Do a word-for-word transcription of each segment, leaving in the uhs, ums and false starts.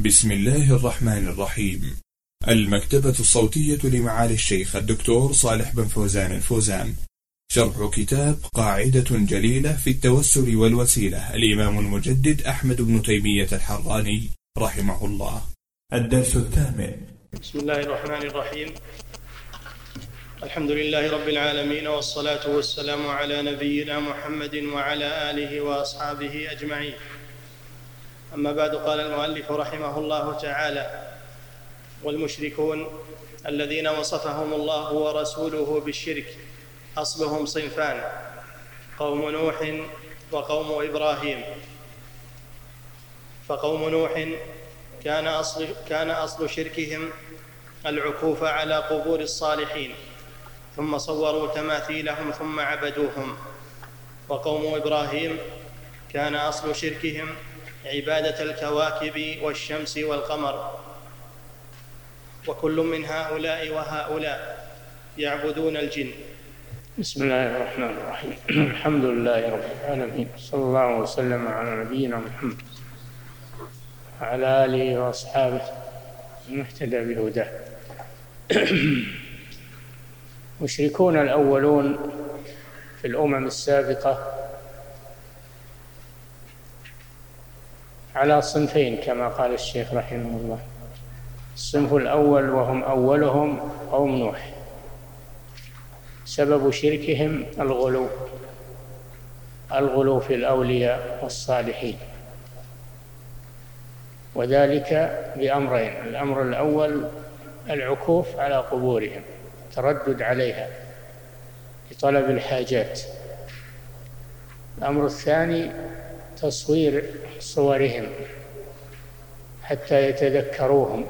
بسم الله الرحمن الرحيم. المكتبة الصوتية لمعالي الشيخ الدكتور صالح بن فوزان الفوزان، شرح كتاب قاعدة جليلة في التوسل والوسيلة، الإمام المجدد أحمد بن تيمية الحراني رحمه الله. الدرس الثامن. بسم الله الرحمن الرحيم. الحمد لله رب العالمين، والصلاة والسلام على نبينا محمد وعلى آله وأصحابه أجمعين. أما بعد، قال المؤلف رحمه الله تعالى: والمشركون الذين وصفهم الله ورسوله بالشرك أصلهم صنفان: قوم نوح وقوم إبراهيم. فقوم نوح كان أصل, كان أصل شركهم العكوف على قبور الصالحين، ثم صوروا تماثيلهم ثم عبدوهم. وقوم إبراهيم كان أصل شركهم عبادة الكواكب والشمس والقمر. وكل من هؤلاء وهؤلاء يعبدون الجن. بسم الله الرحمن الرحيم. الحمد لله رب العالمين، صلى الله وسلم على نبينا محمد وعلى آله وأصحابه من اهتدى بهداه. المشركون الأولون في الأمم السابقة على صنفين كما قال الشيخ رحمه الله. الصنف الأول وهم أولهم قوم نوح، سبب شركهم الغلو الغلو في الأولياء والصالحين، وذلك بأمرين: الأمر الأول العكوف على قبورهم، تردد عليها لطلب الحاجات. الأمر الثاني تصوير صورهم حتى يتذكروهم.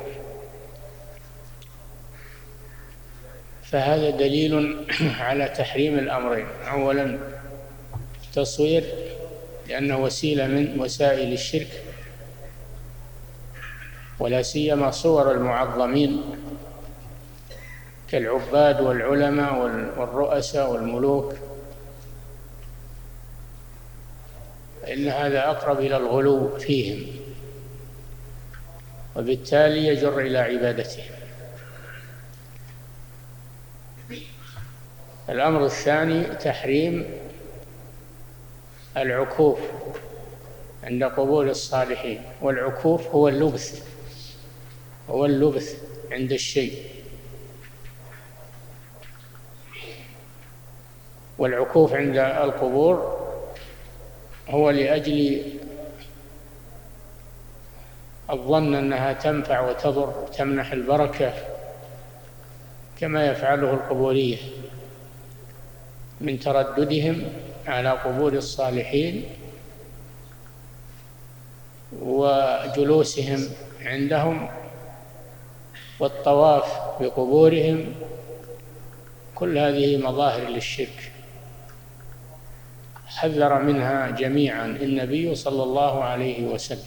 فهذا دليل على تحريم الأمرين: أولا التصوير لأنه وسيلة من وسائل الشرك، ولا سيما صور المعظمين كالعباد والعلماء والرؤساء والملوك، فإن هذا أقرب إلى الغلو فيهم، وبالتالي يجر إلى عبادتهم. الأمر الثاني تحريم العكوف عند قبور الصالحين، والعكوف هو اللبث هو اللبث عند الشيء. والعكوف عند القبور هو لأجل الظن أنها تنفع وتضر وتمنح البركة، كما يفعله القبورية من ترددهم على قبور الصالحين وجلوسهم عندهم والطواف بقبورهم. كل هذه مظاهر للشرك حذر منها جميعا النبي صلى الله عليه وسلم.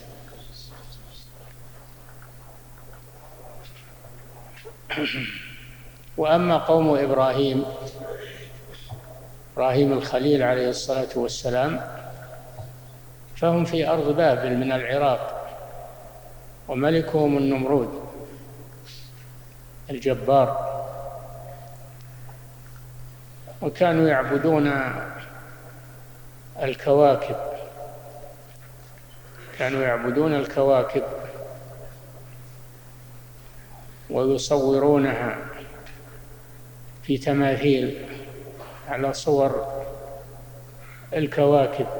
وأما قوم إبراهيم إبراهيم الخليل عليه الصلاة والسلام، فهم في أرض بابل من العراق، وملكهم النمرود الجبار، وكانوا يعبدون الكواكب كانوا يعبدون الكواكب ويصورونها في تماثيل على صور الكواكب.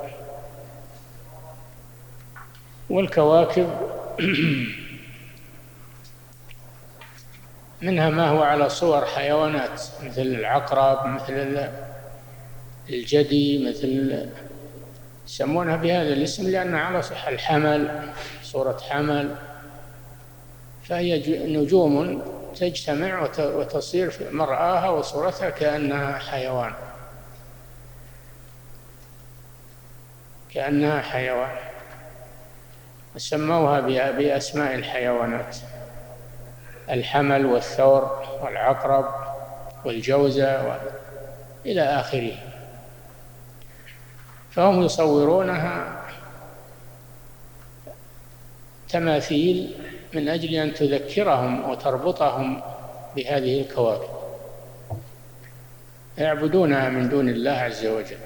والكواكب منها ما هو على صور حيوانات مثل العقرب، مثل الجدي، مثل يسمونها بهذا الاسم لأن على صح الحمل، صورة حمل. فهي نجوم تجتمع وتصير في مرآها وصورتها كأنها حيوان كأنها حيوان سموها بأسماء الحيوانات: الحمل والثور والعقرب والجوزة إلى آخره. فهم يصورونها تماثيل من أجل أن تذكرهم وتربطهم بهذه الكواكب، يعبدونها من دون الله عز وجل.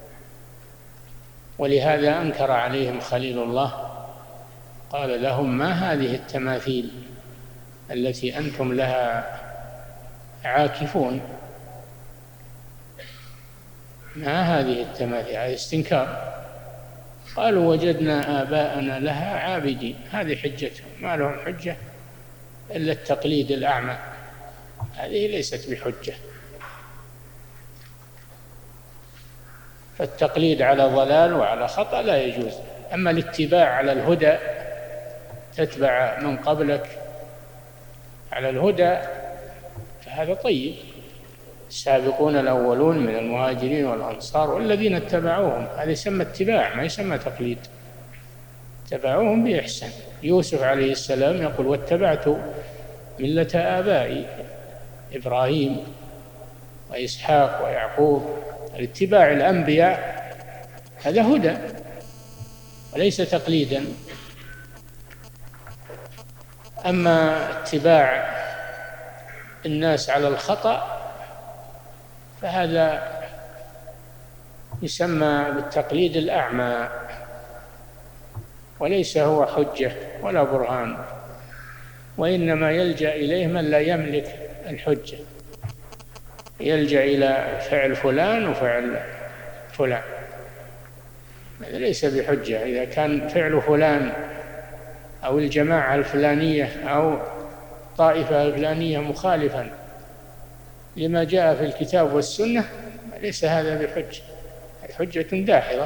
ولهذا أنكر عليهم خليل الله، قال لهم: ما هذه التماثيل التي أنتم لها عاكفون؟ ما هذه التماثيل؟ هذا استنكار. قالوا: وجدنا آباءنا لها عابدين. هذه حجتهم، ما لهم حجة إلا التقليد الأعمى، هذه ليست بحجة. فالتقليد على ضلال وعلى خطأ لا يجوز. أما الاتباع على الهدى، تتبع من قبلك على الهدى، فهذا طيب. السابقون الأولون من المهاجرين والأنصار والذين اتبعوهم، هذا يسمى اتباع، ما يسمى تقليد. اتبعوهم بإحسان. يوسف عليه السلام يقول: واتبعت ملة آبائي إبراهيم وإسحاق ويعقوب. الاتباع الأنبياء هذا هدى وليس تقليدا. أما اتباع الناس على الخطأ فهذا يسمى بالتقليد الأعمى، وليس هو حجة ولا برهان، وإنما يلجأ إليه من لا يملك الحجة، يلجأ إلى فعل فلان وفعل فلان، هذا ليس بحجة. إذا كان فعل فلان أو الجماعة الفلانية أو طائفة الفلانية مخالفا لما جاء في الكتاب والسنة، ليس هذا بحجة، حجة داحضة.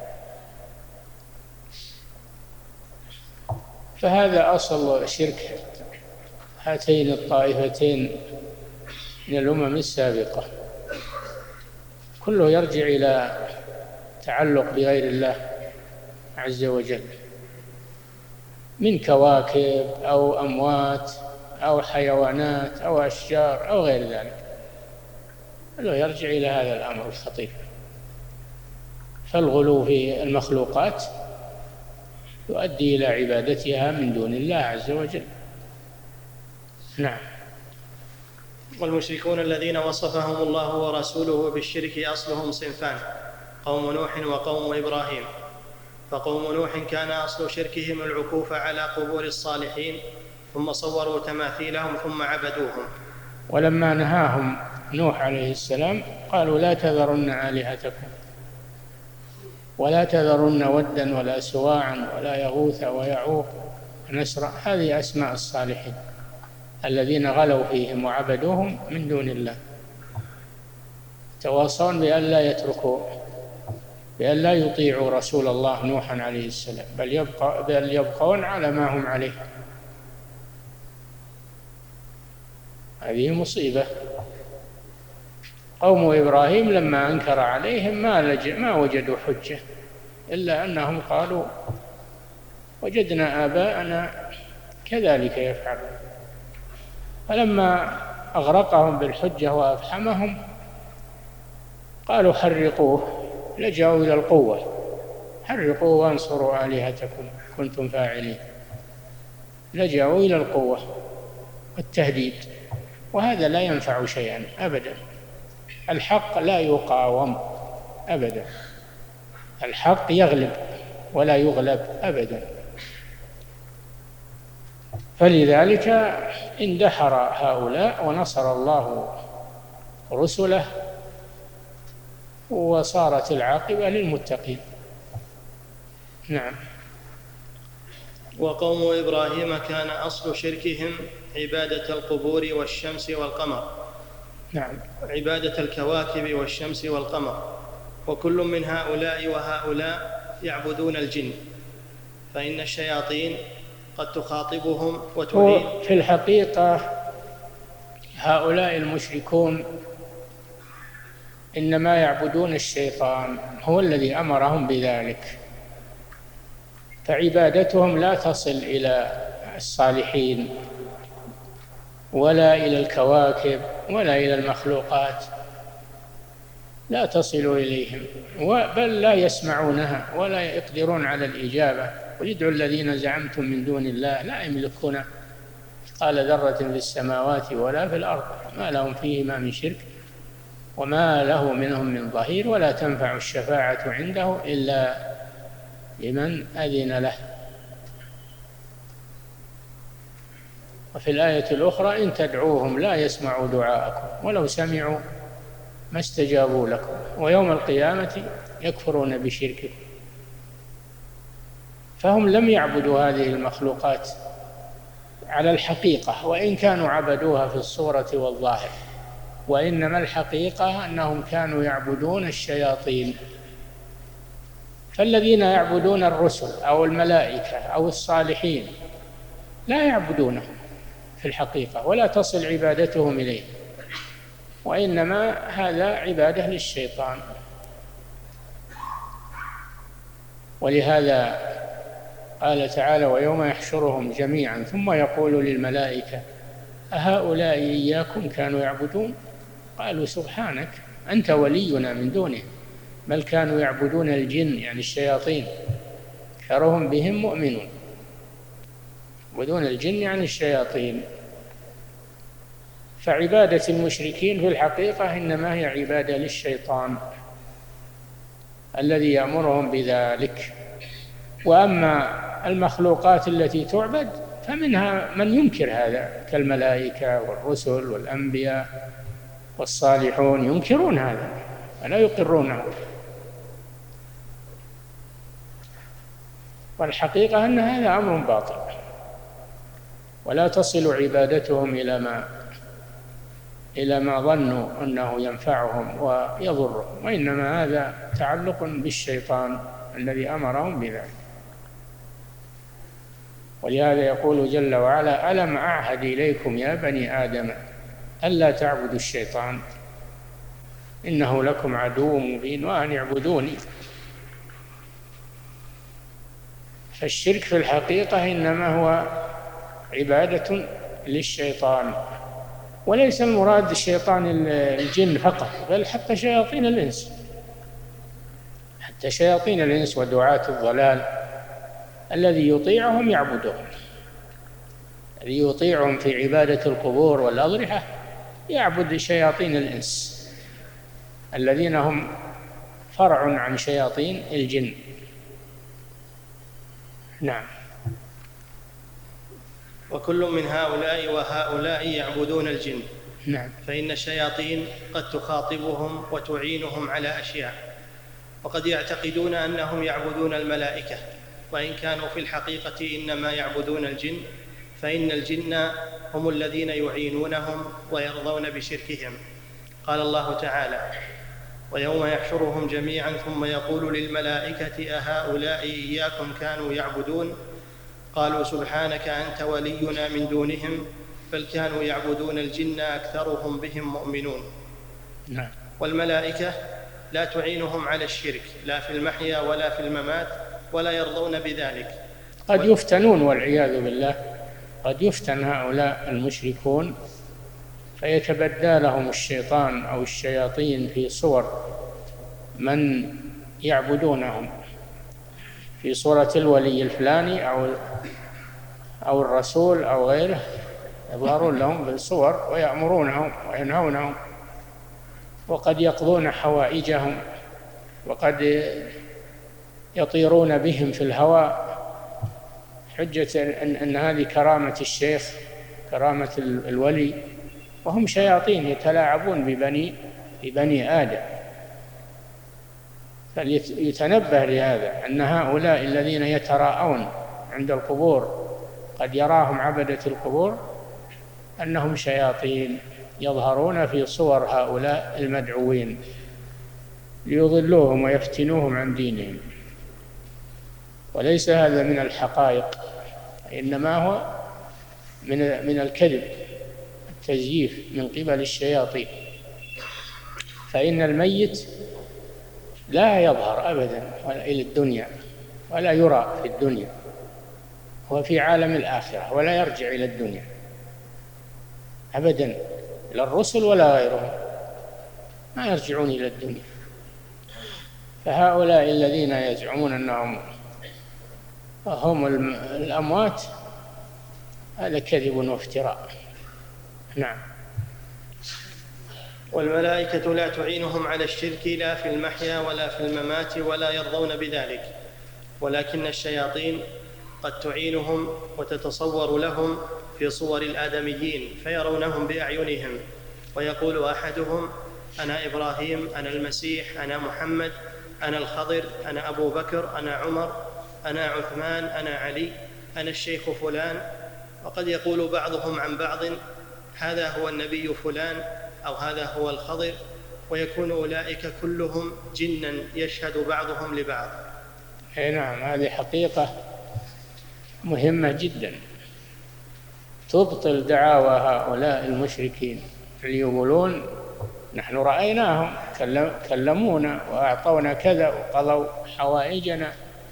فهذا أصل شرك هاتين الطائفتين من الأمم السابقة، كله يرجع إلى تعلق بغير الله عز وجل من كواكب أو أموات أو حيوانات أو أشجار أو غير ذلك، كله يرجع إلى هذا الأمر الخطير. فالغلو في المخلوقات يؤدي إلى عبادتها من دون الله عز وجل. نعم. والمشركون الذين وصفهم الله ورسوله بالشرك أصلهم صنفان: قوم نوح وقوم إبراهيم. فقوم نوح كان أصل شركهم العكوف على قبور الصالحين، ثم صوروا تماثيلهم ثم عبدوهم. ولما نهاهم نوح عليه السلام قالوا: لا تذرن آلهتكم ولا تذرن ودا ولا سواعا ولا يغوث ويعوق ونسرا، هذه أسماء الصالحين الذين غلوا فيهم وعبدوهم من دون الله، تواصون بأن لا يتركوا، بأن لا يطيعوا رسول الله نوحا عليه السلام، بل يبقى بل يبقون على ما هم عليه. هذه مصيبة. قوم إبراهيم لما أنكر عليهم ما, ما وجدوا حجة إلا أنهم قالوا: وجدنا آباءنا كذلك يفعلون. فلما أغرقهم بالحجة وأفحمهم قالوا: حرقوه، لجأوا إلى القوة، حرقوه وانصروا آلهتكم كنتم فاعلين، لجأوا إلى القوة والتهديد، وهذا لا ينفع شيئا أبدا. الحق لا يقاوم أبدا، الحق يغلب ولا يغلب أبدا. فلذلك اندحر هؤلاء ونصر الله رسله، وصارت العاقبة للمتقين. نعم. وقوم إبراهيم كان أصل شركهم عبادة القبور والشمس والقمر. نعم. عبادة الكواكب والشمس والقمر. وكل من هؤلاء وهؤلاء يعبدون الجن، فإن الشياطين قد تخاطبهم وتريد. في الحقيقة هؤلاء المشركون إنما يعبدون الشيطان، هو الذي أمرهم بذلك، فعبادتهم لا تصل إلى الصالحين ولا إلى الكواكب ولا إلى المخلوقات، لا تصل إليهم، بل لا يسمعونها ولا يقدرون على الإجابة. ويدعو الذين زعمتم من دون الله لا يملكون مثقال ذرة في السماوات ولا في الأرض ما لهم فيهما من شرك وما له منهم من ظهير ولا تنفع الشفاعة عنده إلا لمن أذن له. وفي الآية الأخرى إن تدعوهم لا يسمعوا دعاءكم ولو سمعوا ما استجابوا لكم ويوم القيامة يكفرون بشرككم. فهم لم يعبدوا هذه المخلوقات على الحقيقة وإن كانوا عبدوها في الصورة والظاهر، وإنما الحقيقة أنهم كانوا يعبدون الشياطين. فالذين يعبدون الرسل أو الملائكة أو الصالحين لا يعبدونهم في الحقيقة ولا تصل عبادتهم إليه، وإنما هذا عبادة للشيطان. ولهذا قال تعالى ويوم يحشرهم جميعا ثم يقول للملائكة أهؤلاء إياكم كانوا يعبدون قالوا سبحانك أنت ولينا من دونه بل كانوا يعبدون الجن يعني الشياطين أكثرهم بهم مؤمنون. يعبدون الجن يعني الشياطين. فعبادة المشركين في الحقيقة إنما هي عبادة للشيطان الذي يأمرهم بذلك. وأما المخلوقات التي تعبد فمنها من ينكر هذا كالملائكة والرسل والأنبياء والصالحون ينكرون هذا ولا يقرونه. والحقيقة أن هذا أمر باطل ولا تصل عبادتهم إلى ما إلى ما ظنوا أنه ينفعهم ويضرهم، وإنما هذا تعلق بالشيطان الذي أمرهم بذلك. ولهذا يقول جل وعلا ألم أعهد إليكم يا بني آدم ألا تعبدوا الشيطان إنه لكم عدو مبين وأن اعبدوني. فالشرك في الحقيقة إنما هو عبادة للشيطان، وليس المراد شيطان الجن فقط بل حتى شياطين الإنس حتى شياطين الإنس ودعاة الضلال الذي يطيعهم يعبدهم، الذي يطيعهم في عبادة القبور والأضرحة يعبد شياطين الإنس الذين هم فرع عن شياطين الجن. نعم. وكل من هؤلاء وهؤلاء يعبدون الجن. نعم. فإن الشياطين قد تخاطبهم وتعينهم على أشياء، وقد يعتقدون أنهم يعبدون الملائكة وإن كانوا في الحقيقة إنما يعبدون الجن، فإن الجن هم الذين يعينونهم ويرضون بشركهم. قال الله تعالى ويوم يحشرهم جميعا ثم يقول للملائكة أهؤلاء إياكم كانوا يعبدون قالوا سبحانك أنت ولينا من دونهم بل كانوا يعبدون الجن أكثرهم بهم مؤمنون. نعم. والملائكة لا تعينهم على الشرك لا في المحيا ولا في الممات ولا يرضون بذلك. قد يفتنون والعياذ بالله، قد يفتن هؤلاء المشركون فيتبدى لهم الشيطان أو الشياطين في صور من يعبدونهم، في صورة الولي الفلاني أو أو الرسول أو غيره، يظهرون لهم بالصور ويأمرونهم وينهونهم، وقد يقضون حوائجهم، وقد يطيرون بهم في الهواء حجة أن, أن هذه كرامة الشيخ كرامة الولي، وهم شياطين يتلاعبون ببني ببني آدم. فليتنبه لهذا أن هؤلاء الذين يتراءون عند القبور قد يراهم عبدة القبور أنهم شياطين يظهرون في صور هؤلاء المدعوين ليضلوهم ويفتنوهم عن دينهم، وليس هذا من الحقائق، إنما هو من من الكذب التزييف من قبل الشياطين. فإن الميت لا يظهر أبدا إلى الدنيا ولا يرى في الدنيا، هو في عالم الآخرة ولا يرجع إلى الدنيا أبدا، لا الرسل ولا غيرهم ما يرجعون إلى الدنيا. فهؤلاء الذين يزعمون أنهم هم الأموات هذا كذب وافتراء. نعم. والملائكة لا تعينهم على الشرك لا في المحيا ولا في الممات ولا يرضون بذلك، ولكن الشياطين قد تعينهم وتتصور لهم في صور الآدميين فيرونهم بأعينهم، ويقول أحدهم أنا إبراهيم، أنا المسيح، أنا محمد، أنا الخضر، أنا أبو بكر، أنا عمر، أنا عثمان، أنا علي، أنا الشيخ فلان. وقد يقول بعضهم عن بعض هذا هو النبي فلان أو هذا هو الخضر، ويكون أولئك كلهم جنا يشهد بعضهم لبعض. نعم، هذه حقيقة مهمة جدا تبطل دعاوى هؤلاء المشركين اللي يقولون نحن رأيناهم كلمونا وأعطونا كذا وقضوا حوائجنا،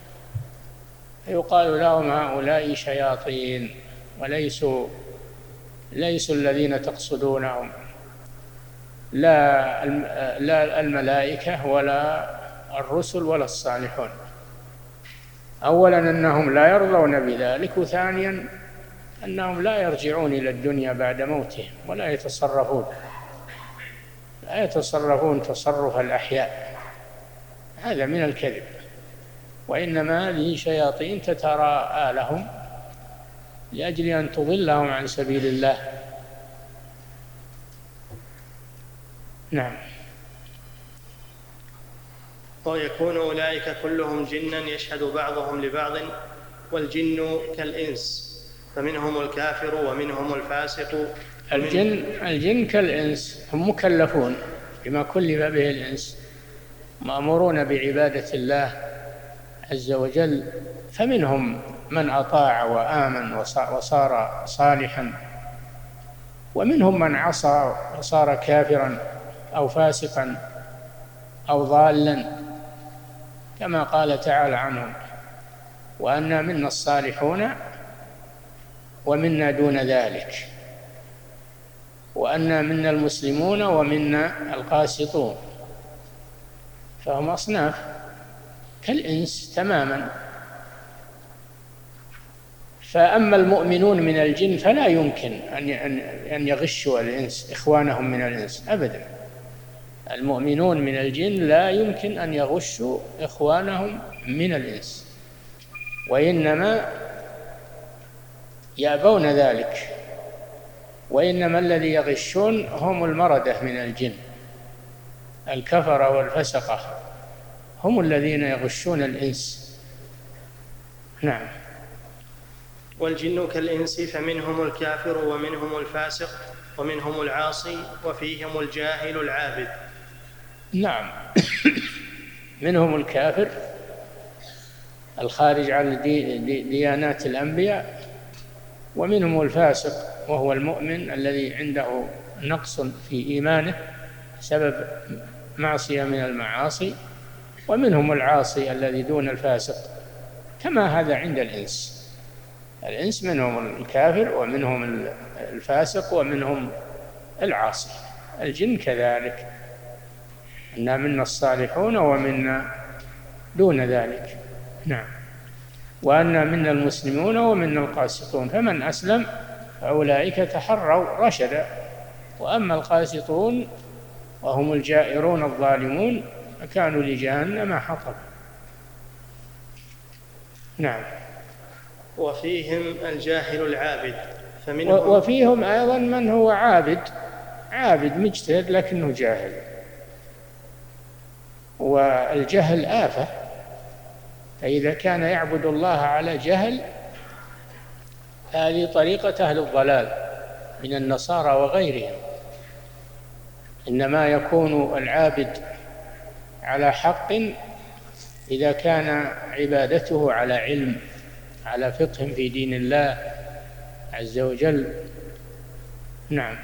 يقال لهم هؤلاء شياطين وليسوا ليسوا الذين تقصدونهم، لا لا الملائكة ولا الرسل ولا الصالحون. أولا أنهم لا يرضون بذلك، وثانيا أنهم لا يرجعون إلى الدنيا بعد موتهم ولا يتصرفون لا يتصرفون تصرف الأحياء، هذا من الكذب. وإنما هذه شياطين تتراءى لهم لأجل أن تضلهم عن سبيل الله. نعم. ويكون أولئك كلهم جنا يشهد بعضهم لبعض، والجن كالإنس فمنهم الكافر ومنهم الفاسق. الجن الجن كالإنس، هم مكلفون بما كلف به الإنس، مأمورون بعبادة الله عز وجل، فمنهم من أطاع وآمن وصار صالحا، ومنهم من عصى وصار كافرا أو فاسقا أو ضالا، كما قال تعالى عنهم وأنا منا الصالحون ومنا دون ذلك، وأنا منا المسلمون ومنا القاسطون، فهم أصناف كالإنس تماما. فأما المؤمنون من الجن فلا يمكن أن يغشوا الإنس إخوانهم من الإنس أبدا. المؤمنون من الجن لا يمكن أن يغشوا إخوانهم من الإنس، وإنما يأبون ذلك، وإنما الذي يغشون هم المردة من الجن، الكفرة والفسقة هم الذين يغشون الإنس. نعم. والجن كالإنس فمنهم الكافر ومنهم الفاسق ومنهم العاصي وفيهم الجاهل العابد. نعم. منهم الكافر الخارج عن ديانات الأنبياء، ومنهم الفاسق وهو المؤمن الذي عنده نقص في إيمانه بسبب معصية من المعاصي، ومنهم العاصي الذي دون الفاسق، كما هذا عند الإنس. الإنس منهم الكافر ومنهم الفاسق ومنهم العاصي. الجن كذلك، إنا منا الصالحون ومنا دون ذلك. نعم. وأنا منا المسلمون ومنا القاسطون، فمن أسلم فأولئك تحروا رشدا، وأما القاسطون وهم الجائرون الظالمون فكانوا لجهنم حطبا. نعم. وفيهم الجاهل العابد، فمنهم وفيهم أيضا من هو عابد عابد مجتهد لكنه جاهل، والجهل آفة، فإذا كان يعبد الله على جهل هذه طريقة أهل الضلال من النصارى وغيرهم. إنما يكون العابد على حق إذا كان عبادته على علم، على فقه في دين الله عز وجل. نعم.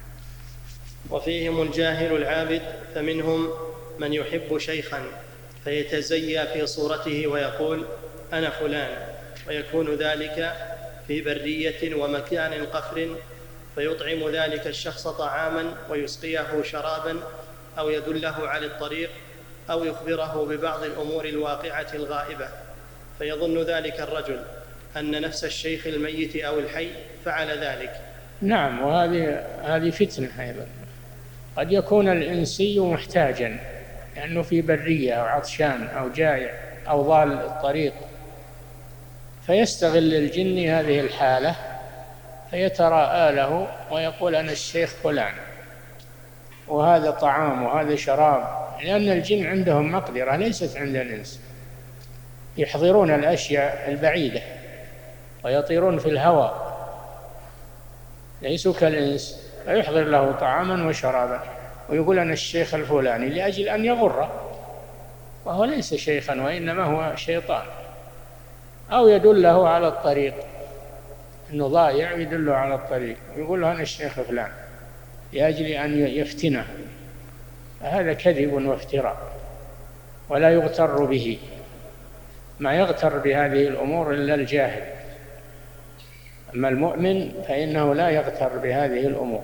وفيهم الجاهل العابد، فمنهم من يحب شيخا فيتزيى في صورته ويقول أنا فلان، ويكون ذلك في برية ومكان قفر، فيطعم ذلك الشخص طعاما ويسقيه شرابا، أو يدله على الطريق، أو يخبره ببعض الأمور الواقعة الغائبة، فيظن ذلك الرجل أن نفس الشيخ الميت أو الحي فعل ذلك. نعم، وهذه هذه فتنة أيضا. قد يكون الإنسي محتاجا لأنه في برية أو عطشان أو جائع أو ضال الطريق، فيستغل الجن هذه الحالة فيتراءى له ويقول أنا الشيخ فلان وهذا طعام وهذا شراب، لأن الجن عندهم مقدرة ليست عند الإنس، يحضرون الأشياء البعيدة ويطيرون في الهواء، ليسوا كالإنس، فيحضر له طعاما وشرابا ويقول أنا الشيخ الفلاني لأجل أن يغره، وهو ليس شيخا وإنما هو شيطان، أو يدله على الطريق أنه ضايع يدله على الطريق ويقول له أنا الشيخ فلان لأجل أن يفتنه. هذا كذب وافتراء ولا يغتر به، ما يغتر بهذه الأمور إلا الجاهل، أما المؤمن فإنه لا يغتر بهذه الأمور.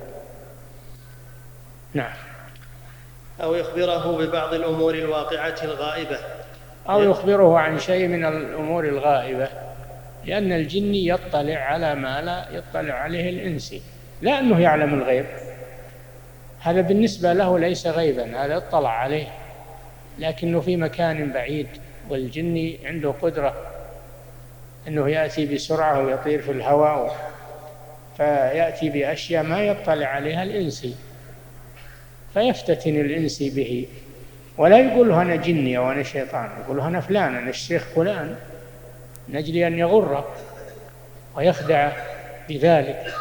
نعم. أو يخبره ببعض الأمور الواقعة الغائبة، أو يخبره عن شيء من الأمور الغائبة، لأن الجن يطلع على ما لا يطلع عليه الإنسي، لا أنه يعلم الغيب، هذا بالنسبة له ليس غيبا، هذا اطلع عليه لكنه في مكان بعيد، والجن عنده قدرة أنه يأتي بسرعة ويطير في الهواء، فيأتي بأشياء ما يطلع عليها الإنسي فيفتتن الإنسي به، ولا يقول له أنا جني أو أنا شيطان، يقول له أنا فلان، أنا الشيخ فلان، نجل أن يغره ويخدع بذلك،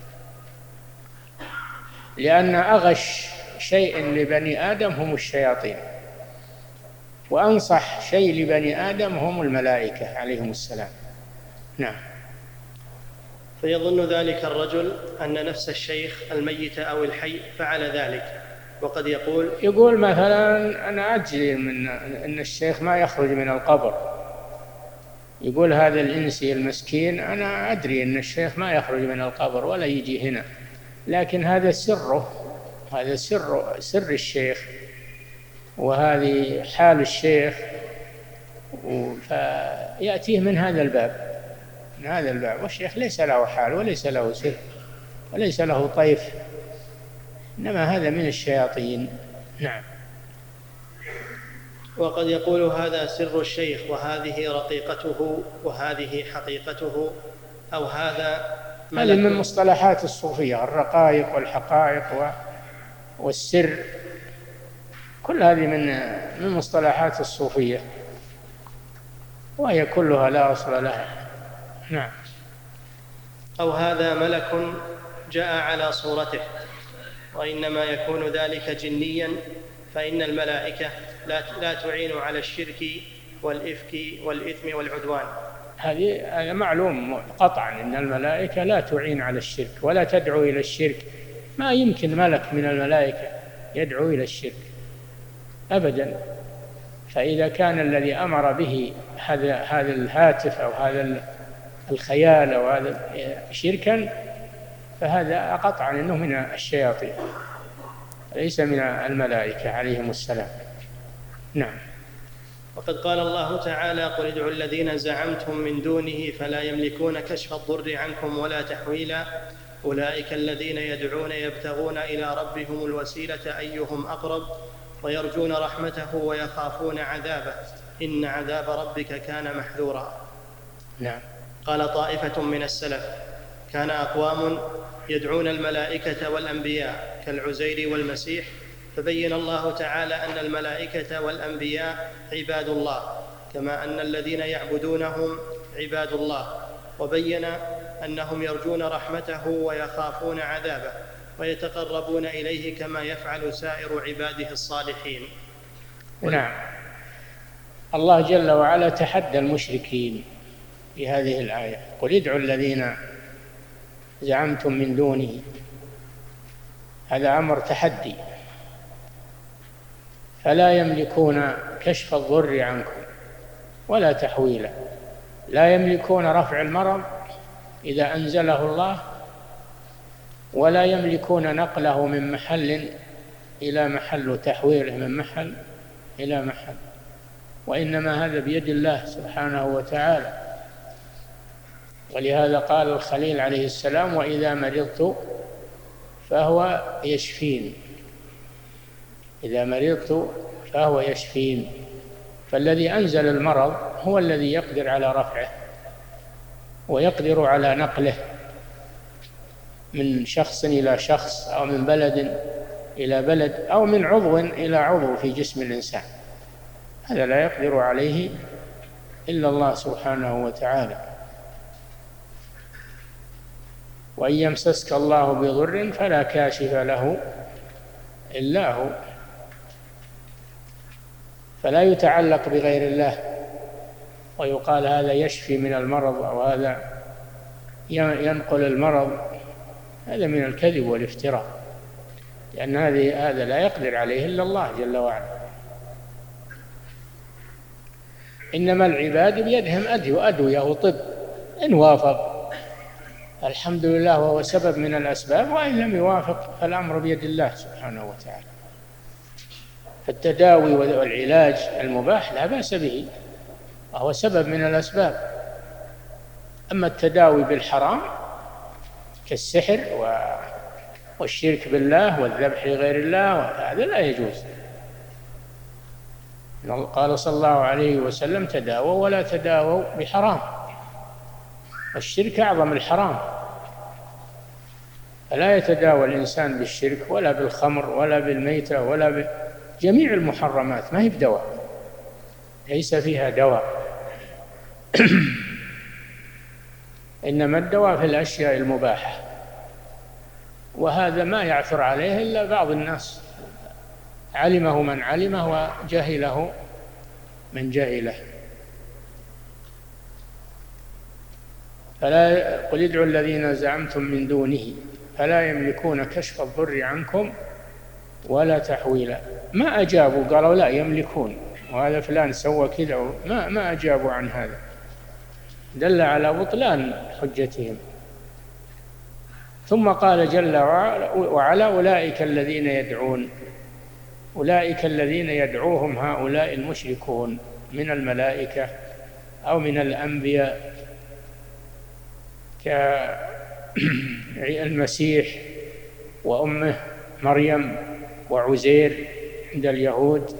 لأن أغش شيء لبني آدم هم الشياطين، وأنصح شيء لبني آدم هم الملائكة عليهم السلام. نعم. فيظن ذلك الرجل أن نفس الشيخ الميت أو الحي فعل ذلك، وقد يقول يقول مثلا أنا أدري من أن الشيخ ما يخرج من القبر، يقول هذا الإنسي المسكين أنا أدري أن الشيخ ما يخرج من القبر ولا يجي هنا، لكن هذا سره، هذا سر سر الشيخ، وهذه حال الشيخ، فيأتيه من هذا الباب، من هذا الباب، والشيخ ليس له حال وليس له سر وليس له طيف، إنما هذا من الشياطين. نعم. وقد يقول هذا سر الشيخ وهذه رقيقته وهذه حقيقته، أو هذا هذه من مصطلحات الصوفية، الرقائق والحقائق والسر، كل هذه من من مصطلحات الصوفية، وهي كلها لا أصل لها. نعم. أو هذا ملك جاء على صورته، وإنما يكون ذلك جنيا، فإن الملائكة لا لا تعين على الشرك والإفك والإثم والعدوان. هذه معلوم قطعا أن الملائكة لا تعين على الشرك ولا تدعو إلى الشرك، ما يمكن ملك من الملائكة يدعو إلى الشرك أبدا، فإذا كان الذي أمر به هذا هذا الهاتف أو هذا الخيال أو هذا شركا فهذا قطعا أنه من الشياطين ليس من الملائكة عليهم السلام. نعم. وقد قال الله تعالى قل ادعوا الذين زعمتم من دونه فلا يملكون كشف الضر عنكم ولا تحويلا أولئك الذين يدعون يبتغون إلى ربهم الوسيلة أيهم أقرب ويرجون رحمته ويخافون عذابه إن عذاب ربك كان محذورا. نعم. قال طائفة من السلف كان أقوام يدعون الملائكة والأنبياء كالعزير والمسيح، فبين الله تعالى أن الملائكة والأنبياء عباد الله كما أن الذين يعبدونهم عباد الله، وبين أنهم يرجون رحمته ويخافون عذابه ويتقربون إليه كما يفعل سائر عباده الصالحين. نعم. الله جل وعلا تحدى المشركين في هذه الآية قل ادعوا الذين زعمتم من دونه، هذا أمر تحدي، فلا يملكون كشف الضر عنكم ولا تحويلا، لا يملكون رفع المرض إذا أنزله الله، ولا يملكون نقله من محل إلى محل وتحويله من محل إلى محل، وإنما هذا بيد الله سبحانه وتعالى. ولهذا قال الخليل عليه السلام: وإذا مرضت فهو يشفين. إذا مرضت فهو يشفين. فالذي أنزل المرض هو الذي يقدر على رفعه ويقدر على نقله من شخص إلى شخص، أو من بلد إلى بلد، أو من عضو إلى عضو في جسم الإنسان. هذا لا يقدر عليه إلا الله سبحانه وتعالى. وإن يمسسك الله بضر فلا كاشف له إلا هو. فلا يتعلق بغير الله ويقال هذا يشفي من المرض أو هذا ينقل المرض. هذا من الكذب والافتراء، لأن هذه هذا لا يقدر عليه إلا الله جل وعلا. إنما العباد بيدهم أدوية وطب، إن وافق الحمد لله وهو سبب من الأسباب، وإن لم يوافق فالأمر بيد الله سبحانه وتعالى. فالتداوي والعلاج المباح لا بأس به وهو سبب من الأسباب. أما التداوي بالحرام كالسحر والشرك بالله والذبح لغير الله هذا لا يجوز. قال صلى الله عليه وسلم: تداووا ولا تداووا بحرام. والشرك أعظم الحرام، فلا يتداوى الإنسان بالشرك ولا بالخمر ولا بالميتة ولا بجميع المحرمات. ما هي بدواء، ليس فيها دواء. إنما الدواء في الأشياء المباحة، وهذا ما يعثر عليه إلا بعض الناس، علمه من علمه وجهله من جهله. فلا قل ادعوا الذين زعمتم من دونه فلا يملكون كشف الضر عنكم ولا تحويلا. ما أجابوا، قالوا لا يملكون، وهذا فلان سوى كذا، ما ما أجابوا عن هذا، دل على بطلان حجتهم. ثم قال جل وعلا: أولئك الذين يدعون، أولئك الذين يدعوهم هؤلاء المشركون من الملائكة أو من الأنبياء كالمسيح وأمه مريم وعزير عند اليهود.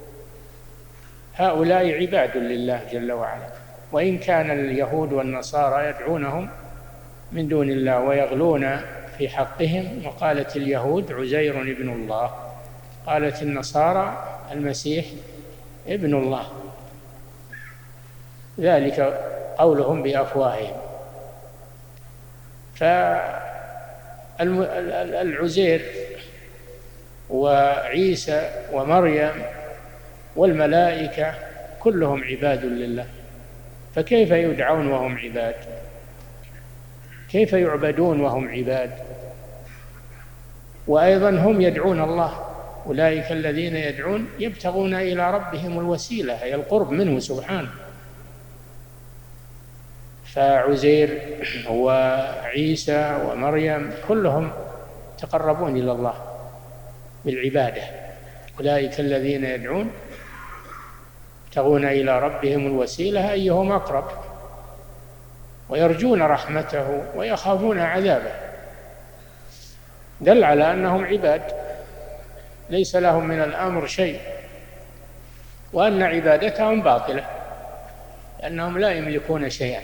هؤلاء عباد لله جل وعلا، وإن كان اليهود والنصارى يدعونهم من دون الله ويغلون في حقهم. وقالت اليهود عزير ابن الله، قالت النصارى المسيح ابن الله، ذلك قولهم بأفواههم. فالعزير وعيسى ومريم والملائكة كلهم عباد لله، فكيف يدعون وهم عباد؟ كيف يعبدون وهم عباد؟ وأيضا هم يدعون الله. أولئك الذين يدعون يبتغون إلى ربهم الوسيلة، أي القرب منه سبحانه. فعزير وعيسى ومريم كلهم تقربون إلى الله بالعبادة. أولئك الذين يدعون يبتغون إلى ربهم الوسيلة أيهم أقرب، ويرجون رحمته ويخافون عذابه. دل على أنهم عباد ليس لهم من الأمر شيء، وأن عبادتهم باطلة لأنهم لا يملكون شيئا.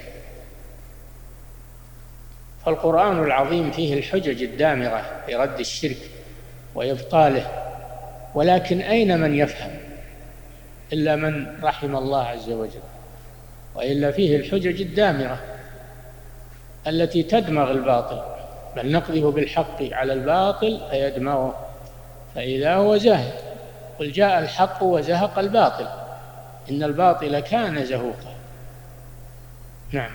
فالقرآن العظيم فيه الحجج الدامغة في رد الشرك وإبطاله، ولكن أين من يفهم إلا من رحم الله عز وجل، وإلا فيه الحجج الدامغة التي تدمغ الباطل. بل نقذف بالحق على الباطل فيدمغه فإذا هو زاهق. قل جاء الحق وزهق الباطل إن الباطل كان زهوقا. نعم.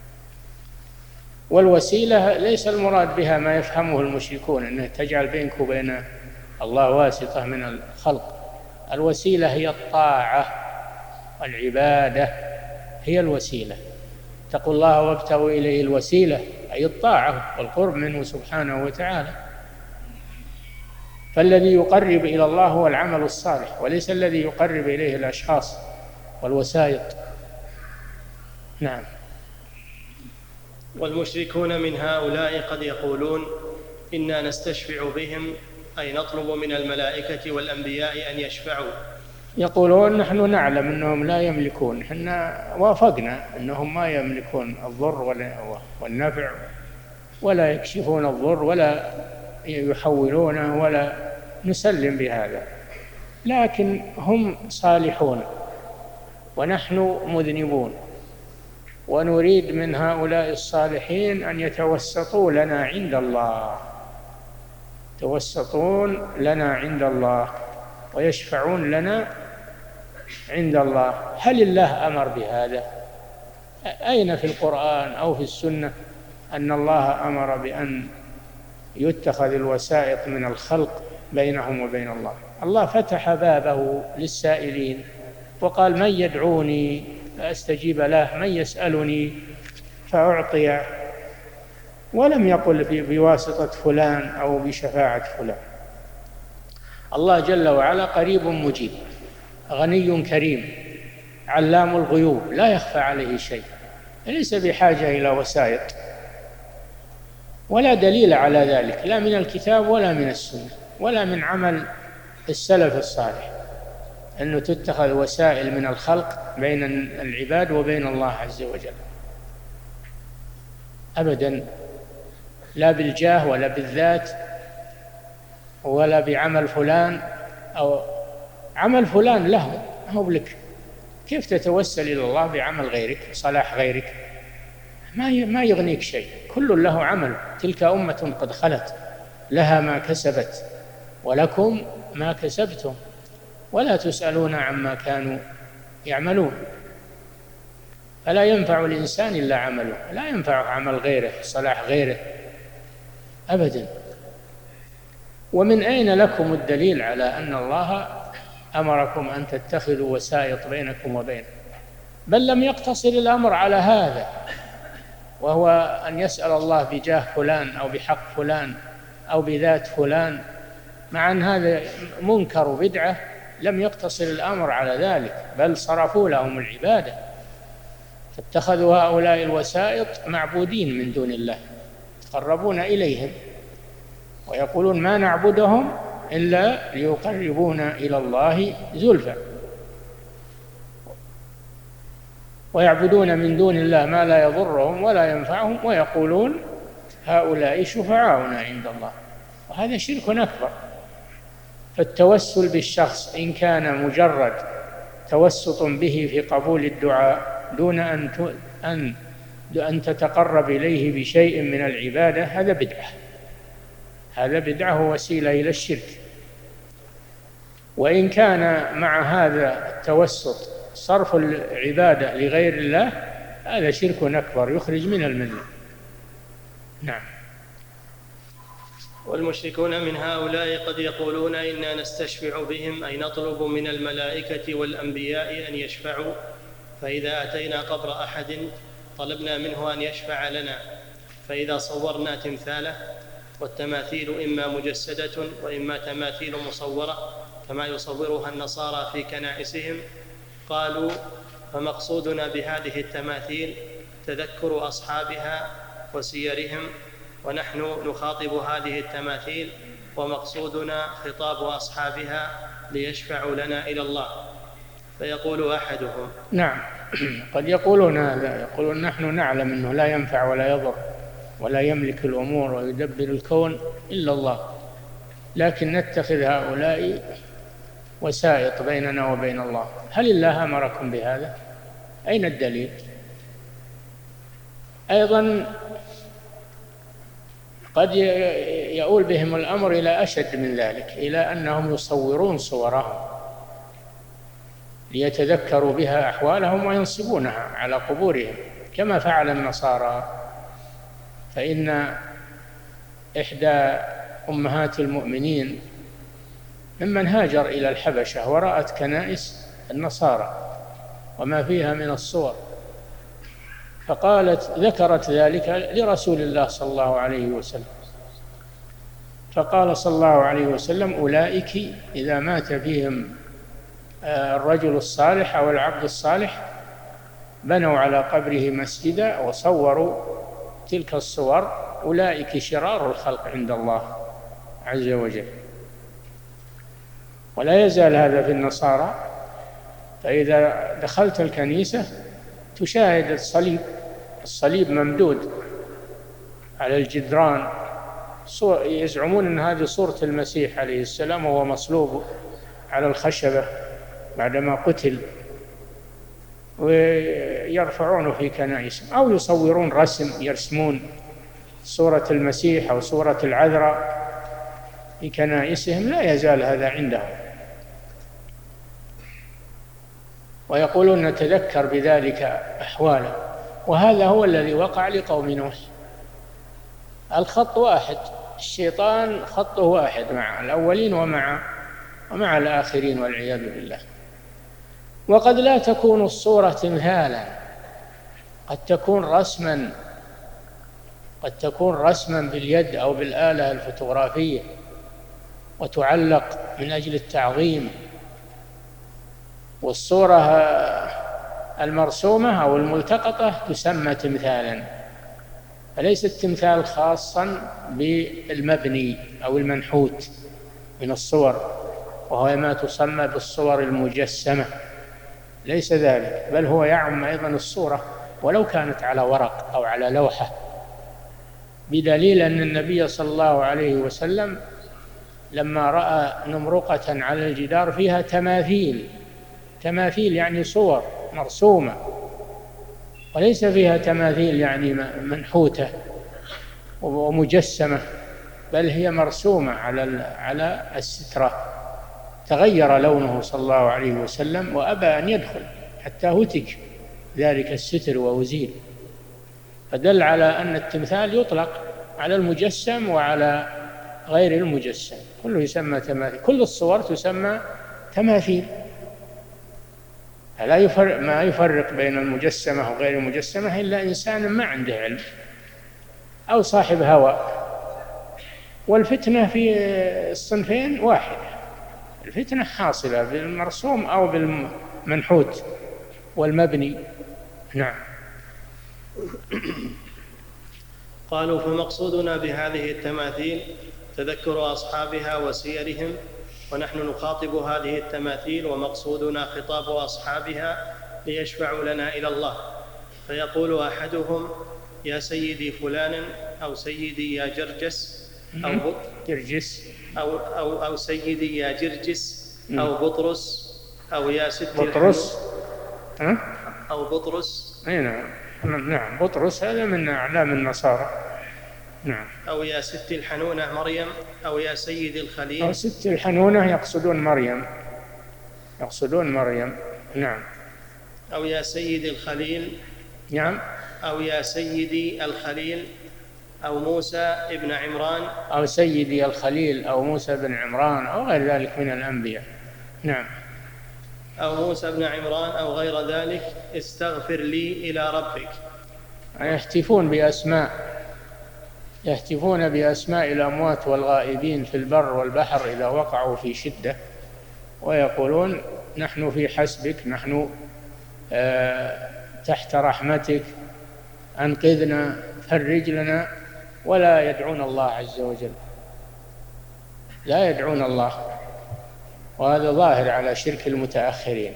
والوسيلة ليس المراد بها ما يفهمه المشركون، أنه تجعل بينك وبين الله واسطة من الخلق. الوسيلة هي الطاعة والعبادة، هي الوسيلة. اتقوا الله وابتغوا إليه الوسيلة، أي الطاعة والقرب منه سبحانه وتعالى. فالذي يقرب إلى الله هو العمل الصالح، وليس الذي يقرب إليه الأشخاص والوسائط. نعم. والمشركون من هؤلاء قد يقولون إنا نستشفع بهم، أي نطلب من الملائكة والأنبياء أن يشفعوا. يقولون نحن نعلم أنهم لا يملكون، حنا وافقنا أنهم ما يملكون الضر والنفع ولا يكشفون الضر ولا يحولونه، ولا نسلم بهذا، لكن هم صالحون ونحن مذنبون، ونريد من هؤلاء الصالحين أن يتوسطوا لنا عند الله، يتوسطون لنا عند الله ويشفعون لنا عند الله. هل الله أمر بهذا؟ أين في القرآن أو في السنة أن الله أمر بأن يتخذ الوسائط من الخلق بينهم وبين الله؟ الله فتح بابه للسائلين وقال: من يدعوني فأستجيب له، من يسألني فأعطيه، ولم يقل بواسطة فلان أو بشفاعة فلان. الله جل وعلا قريب مجيب، غني كريم، علام الغيوب، لا يخفى عليه شيء، ليس بحاجة إلى وسائط، ولا دليل على ذلك لا من الكتاب ولا من السنة ولا من عمل السلف الصالح أنه تتخذ وسائل من الخلق بين العباد وبين الله عز وجل أبدا، لا بالجاه ولا بالذات ولا بعمل فلان أو عمل فلان له، هو لك. كيف تتوسل إلى الله بعمل غيرك، صلاح غيرك؟ ما ما يغنيك شيء، كل له عمل. تلك أمة قد خلت لها ما كسبت ولكم ما كسبتم ولا تسألون عما كانوا يعملون. فلا ينفع الإنسان إلا عمله، لا ينفع عمل غيره، صلاح غيره أبدا. ومن أين لكم الدليل على أن الله أمركم أن تتخذوا وسائط بينكم وبينه؟ بل لم يقتصر الأمر على هذا، وهو أن يسأل الله بجاه فلان أو بحق فلان أو بذات فلان، مع أن هذا منكر وبدعة. لم يقتصر الأمر على ذلك، بل صرفوا لهم العبادة، فاتخذوا هؤلاء الوسائط معبودين من دون الله، يتقربون إليهم ويقولون ما نعبدهم إلا ليقربونا إلى الله زلفى، ويعبدون من دون الله ما لا يضرهم ولا ينفعهم، ويقولون هؤلاء شفعاؤنا عند الله، وهذا شرك أكبر. فالتوسل بالشخص إن كان مجرد توسط به في قبول الدعاء دون أن أن أن تتقرب إليه بشيء من العبادة، هذا بدعة، هذا بدعة وسيلة إلى الشرك. وإن كان مع هذا التوسط صرف العبادة لغير الله، هذا شرك أكبر يخرج من الملة. نعم. والمشركون من هؤلاء قد يقولون إنا نستشفع بهم، أي نطلب من الملائكة والأنبياء أن يشفعوا، فإذا أتينا قبر أحد طلبنا منه أن يشفع لنا، فإذا صورنا تمثاله، والتماثيل إما مجسدة وإما تماثيل مصورة كما يصورها النصارى في كنائسهم، قالوا فمقصودنا بهذه التماثيل تذكر أصحابها وسيرهم، ونحن نخاطب هذه التماثيل ومقصودنا خطاب أصحابها ليشفعوا لنا إلى الله. فيقول أحدهم: نعم، قد يقولون هذا، يقولون نحن نعلم أنه لا ينفع ولا يضر ولا يملك الأمور ويدبر الكون إلا الله، لكن نتخذ هؤلاء وسائط بيننا وبين الله. هل الله أمركم بهذا؟ أين الدليل؟ أيضا قد يؤول بهم الأمر إلى أشد من ذلك، إلى أنهم يصورون صورهم ليتذكروا بها أحوالهم وينصبونها على قبورهم كما فعل النصارى. فإن إحدى أمهات المؤمنين ممن هاجر إلى الحبشة ورأت كنائس النصارى وما فيها من الصور، فقالت ذكرت ذلك لرسول الله صلى الله عليه وسلم، فقال صلى الله عليه وسلم: أولئك إذا مات فيهم الرجل الصالح أو العبد الصالح بنوا على قبره مسجدا وصوروا تلك الصور أولئك شرار الخلق عند الله عز وجل. ولا يزال هذا في النصارى، فإذا دخلت الكنيسة تشاهد الصليب، الصليب ممدود على الجدران، يزعمون أن هذه صورة المسيح عليه السلام وهو مصلوب على الخشبة بعدما قتل، ويرفعونه في كنائسهم، أو يصورون رسم، يرسمون صورة المسيح أو صورة العذراء في كنائسهم. لا يزال هذا عندهم، ويقولون نتذكر بذلك أحوالا. وهذا هو الذي وقع لقوم نوح. الخط واحد، الشيطان خطه واحد مع الأولين ومع ومع الآخرين والعياذ بالله. وقد لا تكون الصورة تمثالا، قد تكون رسما، قد تكون رسما باليد أو بالآلة الفوتوغرافية وتعلق من أجل التعظيم. والصورة المرسومة أو الملتقطة تسمى تمثالا، فليس التمثال خاصا بالمبني أو المنحوت من الصور، وهو ما تسمى بالصور المجسمة، ليس ذلك، بل هو يعم أيضا الصورة ولو كانت على ورق أو على لوحة، بدليل أن النبي صلى الله عليه وسلم لما رأى نمرقة على الجدار فيها تماثيل، تماثيل يعني صور مرسومة، وليس فيها تماثيل يعني منحوتة ومجسمة، بل هي مرسومة على على السترة. تغير لونه صلى الله عليه وسلم وأبى أن يدخل حتى هتك ذلك الستر وأزيل، فدل على أن التمثال يطلق على المجسم وعلى غير المجسم، كله يسمى تماثيل، كل الصور تسمى تماثيل. لا يفرق ما يفرق بين المجسمة وغير المجسمة إلا إنسان ما عنده علم أو صاحب هوى. والفتنة في الصنفين واحدة، الفتنة حاصلة بالمرسوم أو بالمنحوت والمبني. نعم. قالوا فمقصودنا بهذه التماثيل تذكر أصحابها وسيرهم، ونحن نخاطب هذه التماثيل ومقصودنا خطاب أصحابها ليشفعوا لنا إلى الله. فيقول أحدهم يا سيدي فلان، أو سيدي يا جرجس، أو جرجس أو, أو, أو سيدي يا جرجس، أو بطرس، أو يا ست بطرس أو بطرس. نعم نعم بطرس هذا من أعلام النصارى. نعم. أو يا ست الحنونة مريم، أو يا سيد الخليل. أو ست الحنونة يقصدون مريم، يقصدون مريم. نعم. أو يا سيد الخليل. نعم. أو يا سيدي الخليل، أو موسى ابن عمران. أو سيدي الخليل أو موسى بن عمران أو غير ذلك من الأنبياء. نعم. أو موسى بن عمران أو غير ذلك، استغفر لي إلى ربك. يهتفون بأسماء، يهتفون بأسماء الأموات والغائبين في البر والبحر إذا وقعوا في شدة، ويقولون نحن في حسبك، نحن آه تحت رحمتك، أنقذنا، فرج لنا، ولا يدعون الله عز وجل، لا يدعون الله. وهذا ظاهر على شرك المتأخرين.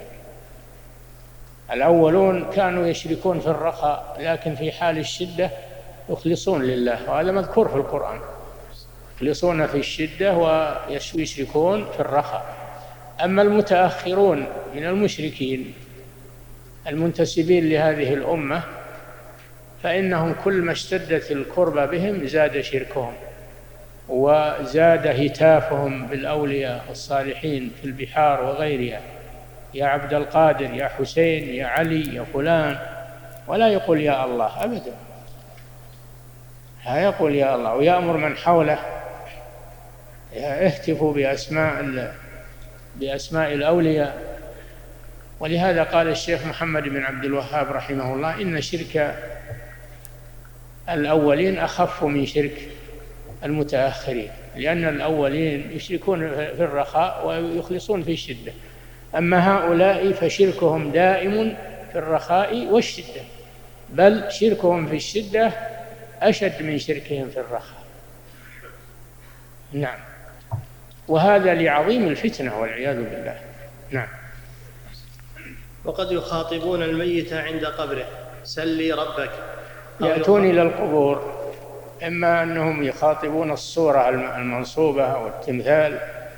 الأولون كانوا يشركون في الرخاء، لكن في حال الشدة يخلصون لله، وهذا مذكور في القرآن، يخلصون في الشدة ويشركون في الرخاء. أما المتأخرون من المشركين المنتسبين لهذه الأمة فإنهم كل ما اشتدت الكربة بهم زاد شركهم وزاد هتافهم بالأولياء الصالحين في البحار وغيرها، يا عبد القادر، يا حسين، يا علي، يا فلان، ولا يقول يا الله أبدا، لا يقول يا الله. ويأمر من حوله اهتفوا بأسماء بأسماء الأولياء. ولهذا قال الشيخ محمد بن عبد الوهاب رحمه الله إن شرك الأولين أخف من شرك المتأخرين، لأن الأولين يشركون في الرخاء ويخلصون في الشدة، أما هؤلاء فشركهم دائم في الرخاء والشدة، بل شركهم في الشدة أشد من شركهم في الرخاء. نعم. وهذا لعظيم الفتنة والعياذ بالله. نعم. وقد يخاطبون الميت عند قبره: سل لي ربك. يأتون إلى القبور، إما أنهم يخاطبون الصورة المنصوبة أو التمثال،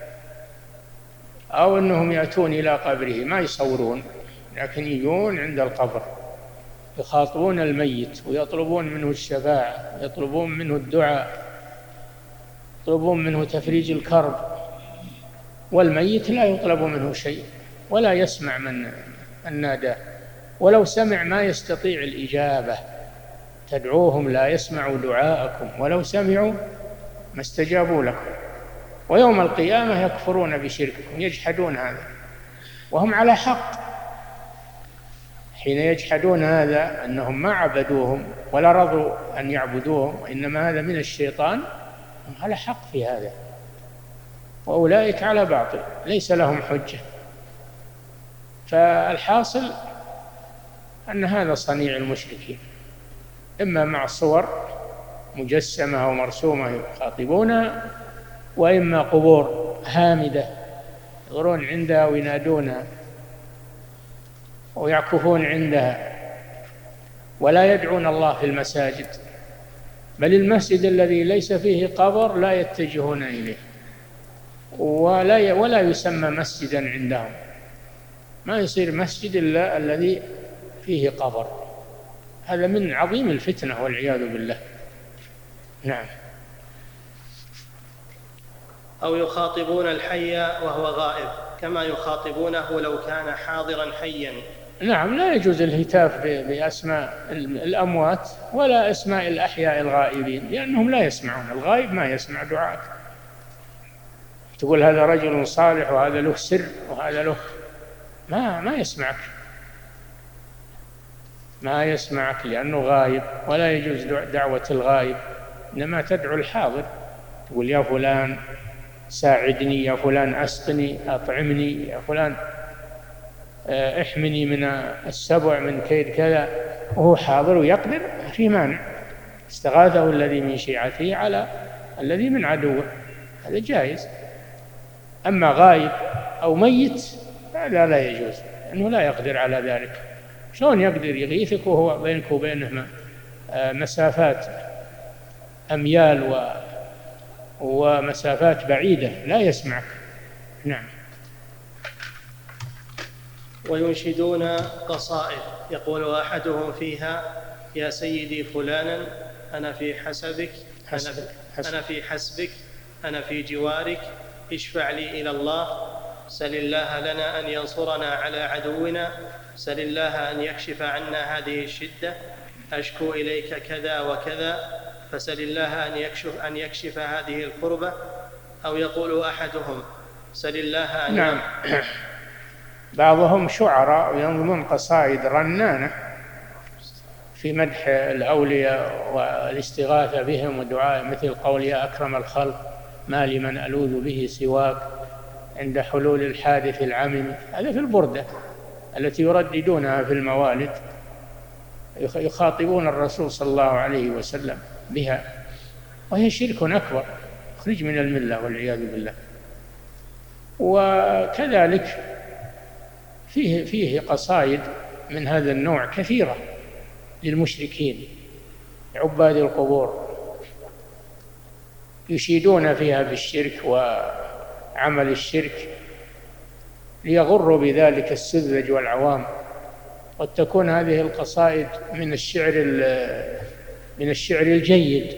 أو أنهم يأتون إلى قبره، ما يصورون لكن يجون عند القبر يخاطبون الميت ويطلبون منه الشفاعة، يطلبون منه الدعاء، يطلبون منه تفريج الكرب، والميت لا يطلب منه شيء ولا يسمع من النادى، ولو سمع ما يستطيع الإجابة. تدعوهم لا يسمعوا دعاءكم ولو سمعوا ما استجابوا لكم، ويوم القيامة يكفرون بشرككم، يجحدون هذا وهم على حق. حين يجحدون هذا أنهم ما عبدوهم ولا رضوا أن يعبدوهم وإنما هذا من الشيطان، هم على حق في هذا، وأولئك على باطل ليس لهم حجة. فالحاصل أن هذا صنيع المشركين، إما مع صور مجسمة أو مرسومة يخاطبونها، وإما قبور هامدة يغرون عندها وينادونها ويعكفون عندها، ولا يدعون الله في المساجد، بل المسجد الذي ليس فيه قبر لا يتجهون إليه، ولا ولا يسمى مسجدا عندهم، ما يصير مسجد إلا الذي فيه قبر. هذا من عظيم الفتنة والعياذ بالله. نعم. أو يخاطبون الحي وهو غائب كما يخاطبونه لو كان حاضرا حيا. نعم، لا يجوز الهتاف بأسماء الأموات ولا أسماء الأحياء الغائبين، لأنهم لا يسمعون، الغائب ما يسمع دعاءك. تقول هذا رجل صالح وهذا له سر وهذا له، ما ما يسمعك، ما يسمعك لأنه غائب، ولا يجوز دعوة الغائب، إنما تدعو الحاضر، تقول يا فلان ساعدني، يا فلان أسقني، أطعمني، يا فلان احمني من السبع من كيد كذا، وهو حاضر ويقدر، في مانع. استغاثه الذي من شيعته على الذي من عدوه، هذا جائز. أما غائب أو ميت هذا لا يجوز، لأنه لا يقدر على ذلك. شلون يقدر يغيثك وهو بينك وبينه مسافات أميال و ومسافات بعيدة، لا يسمعك. نعم. وينشدون قصائد يقول أحدهم فيها: يا سيدي فلانا أنا في حسبك، حسبك. أنا, أنا في حسبك، أنا في جوارك، اشفع لي إلى الله، سل الله لنا أن ينصرنا على عدونا، سل الله أن يكشف عنا هذه الشدة، أشكو إليك كذا وكذا، فسل الله أن يكشف, أن يكشف هذه الكربة. أو يقول أحدهم: سل الله أن نعم. بعضهم شعراء وينظمون قصائد رنانة في مدح الأولياء والاستغاثة بهم ودعاء، مثل قول يا أكرم الخلق ما لمن ألوذ به سواك عند حلول الحادث العمم. هذا في البردة التي يرددونها في الموالد، يخاطبون الرسول صلى الله عليه وسلم بها، وهي شرك أكبر يخرج من الملة والعياذ بالله. وكذلك فيه فيه قصائد من هذا النوع كثيرة للمشركين عباد القبور، يشيدون فيها بالشرك وعمل الشرك ليغروا بذلك السذج والعوام. قد تكون هذه القصائد من الشعر من الشعر الجيد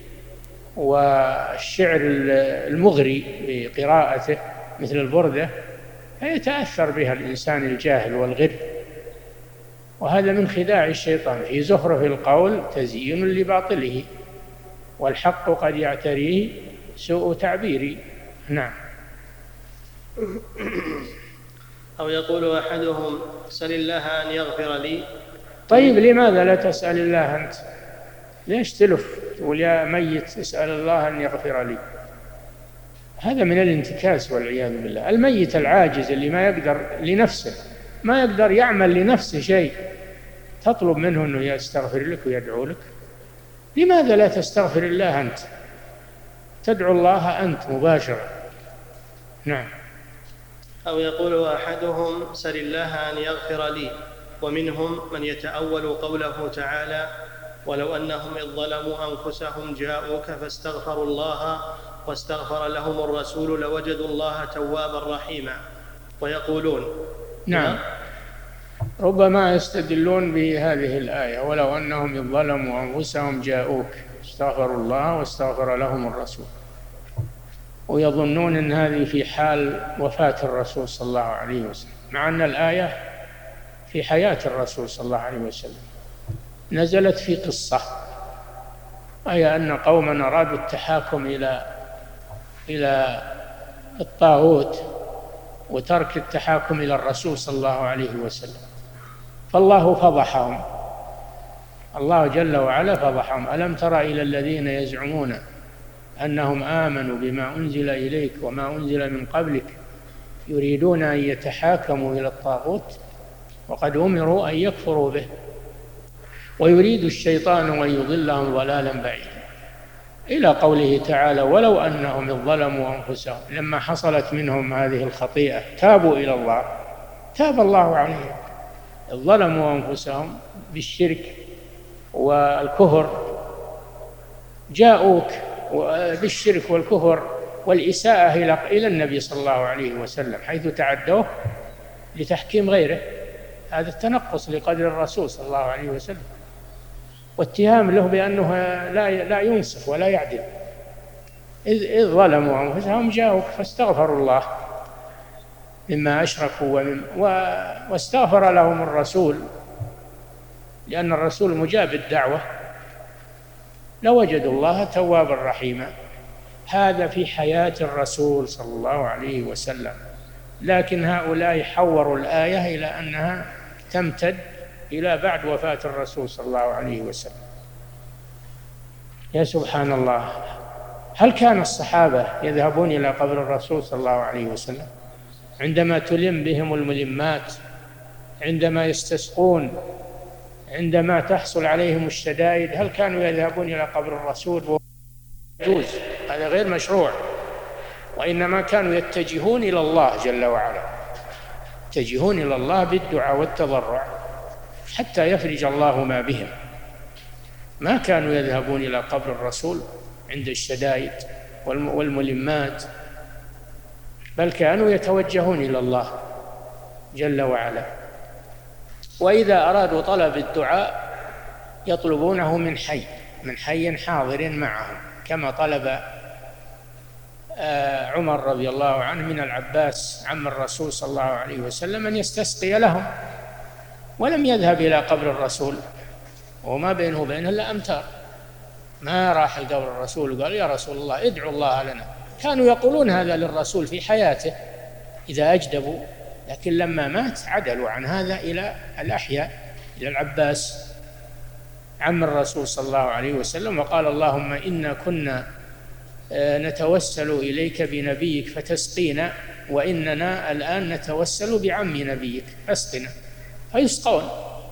والشعر المغري بقراءته مثل البردة، فيتأثر بها الإنسان الجاهل والغر، وهذا من خداع الشيطان. في زخرف القول تزيين لباطله، والحق قد يعتريه سوء تعبيري. نعم. أو يقول أحدهم: سل الله أن يغفر لي. طيب لماذا لا تسأل الله أنت؟ ليش تلف تقول يا ميت اسأل الله أن يغفر لي؟ هذا من الانتكاس والعياذ بالله. الميت العاجز اللي ما يقدر لنفسه، ما يقدر يعمل لنفسه شيء، تطلب منه أنه يستغفر لك ويدعو لك؟ لماذا لا تستغفر الله أنت؟ تدعو الله أنت مباشرة. نعم. أو يقول أحدهم سل الله أن يغفر لي، ومنهم من يتأول قوله تعالى ولو أنهم إذ ظلموا أنفسهم جاءوك فاستغفروا الله واستغفر لهم الرسول لوجدوا الله توابا رحيما. ويقولون نعم، ربما يستدلون بهذه الآية ولو أنهم إذ ظلموا أنفسهم جاءوك استغفروا الله واستغفر لهم الرسول، ويظنون أن هذه في حال وفاة الرسول صلى الله عليه وسلم، مع أن الآية في حياة الرسول صلى الله عليه وسلم، نزلت في قصة، أي أن قوما أرادوا التحاكم إلى إلى الطاغوت وترك التحاكم إلى الرسول صلى الله عليه وسلم، فالله فضحهم، الله جل وعلا فضحهم. ألم تر إلى الذين يزعمون أنهم آمنوا بما أنزل إليك وما أنزل من قبلك يريدون أن يتحاكموا إلى الطاغوت وقد أمروا أن يكفروا به ويريد الشيطان أن يضلهم ضلالا بعيدا، إلى قوله تعالى ولو أنهم إذ ظلموا أنفسهم، لما حصلت منهم هذه الخطيئة تابوا إلى الله تاب الله عليهم. إذ ظلموا أنفسهم بالشرك والكفر جاءوك بالشرك والكفر والإساءة إلى النبي صلى الله عليه وسلم، حيث تعدوه لتحكيم غيره، هذا التنقص لقدر الرسول صلى الله عليه وسلم، واتهام له بأنه لا لا ينصف ولا يعدل. إذ, إذ ظلموا أنفسهم جاءوك فاستغفروا الله مما أشركوا ومن واستغفر لهم الرسول، لأن الرسول مجاب الدعوة، لوجدوا الله توابا رحيما. هذا في حياة الرسول صلى الله عليه وسلم، لكن هؤلاء حوروا الآية إلى أنها تمتد إلى بعد وفاة الرسول صلى الله عليه وسلم. يا سبحان الله، هل كان الصحابة يذهبون إلى قبر الرسول صلى الله عليه وسلم عندما تلم بهم الملمات، عندما يستسقون، عندما تحصل عليهم الشدائد؟ هل كانوا يذهبون إلى قبر الرسول؟ يجوز، هذا غير مشروع، وإنما كانوا يتجهون إلى الله جل وعلا، يتجهون إلى الله بالدعاء والتضرع حتى يفرج الله ما بهم. ما كانوا يذهبون إلى قبر الرسول عند الشدائد والملمات، بل كانوا يتوجهون إلى الله جل وعلا. وإذا أرادوا طلب الدعاء يطلبونه من حي من حي حاضر معهم، كما طلب عمر رضي الله عنه من العباس عم الرسول صلى الله عليه وسلم أن يستسقي لهم، ولم يذهب إلى قبر الرسول وما بينه وبينه إلا أمتار، ما راح القبر الرسول وقال يا رسول الله ادعو الله لنا. كانوا يقولون هذا للرسول في حياته إذا أجدبوا، لكن لما مات عدلوا عن هذا إلى الأحياء، إلى العباس عم الرسول صلى الله عليه وسلم، وقال اللهم إنا كنا نتوسل إليك بنبيك فتسقينا، وإننا الآن نتوسل بعم نبيك فاسقنا، فيسقون،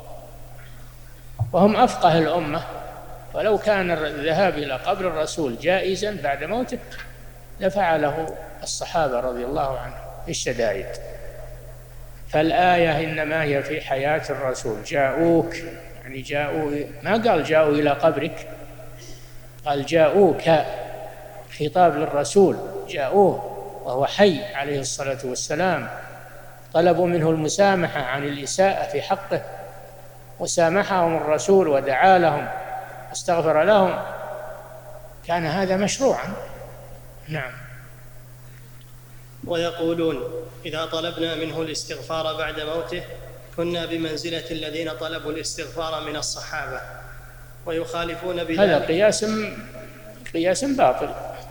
وهم أفقه الأمة. ولو كان الذهاب إلى قبر الرسول جائزا بعد موته لفعله الصحابة رضي الله عنهم في الشدائد. فالآية إنما هي في حياة الرسول، جاءوك يعني جاءوا، ما قال جاءوا إلى قبرك، قال جاءوك، خطاب للرسول، جاءوه وهو حي عليه الصلاة والسلام، طلبوا منه المسامحة عن الإساءة في حقه، وسامحهم الرسول ودعا لهم واستغفر لهم، كان هذا مشروعا. نعم. ويقولون إذا طلبنا منه الاستغفار بعد موته كنا بمنزلة الذين طلبوا الاستغفار من الصحابة، ويخالفون بذلك. هذا قياس قياس باطل.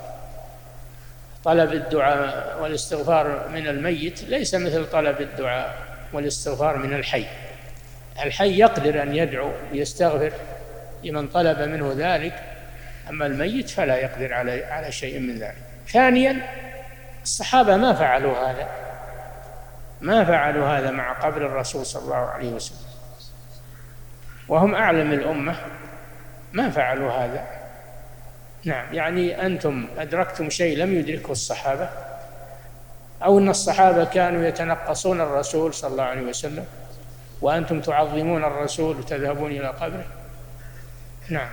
طلب الدعاء والاستغفار من الميت ليس مثل طلب الدعاء والاستغفار من الحي. الحي يقدر أن يدعو ويستغفر لمن طلب منه ذلك، أما الميت فلا يقدر على على شيء من ذلك. ثانيا، الصحابة ما فعلوا هذا، ما فعلوا هذا مع قبر الرسول صلى الله عليه وسلم، وهم أعلم الأمة ما فعلوا هذا. نعم، يعني أنتم أدركتم شيء لم يدركه الصحابة، أو أن الصحابة كانوا يتنقصون الرسول صلى الله عليه وسلم وأنتم تعظمون الرسول وتذهبون إلى قبره. نعم.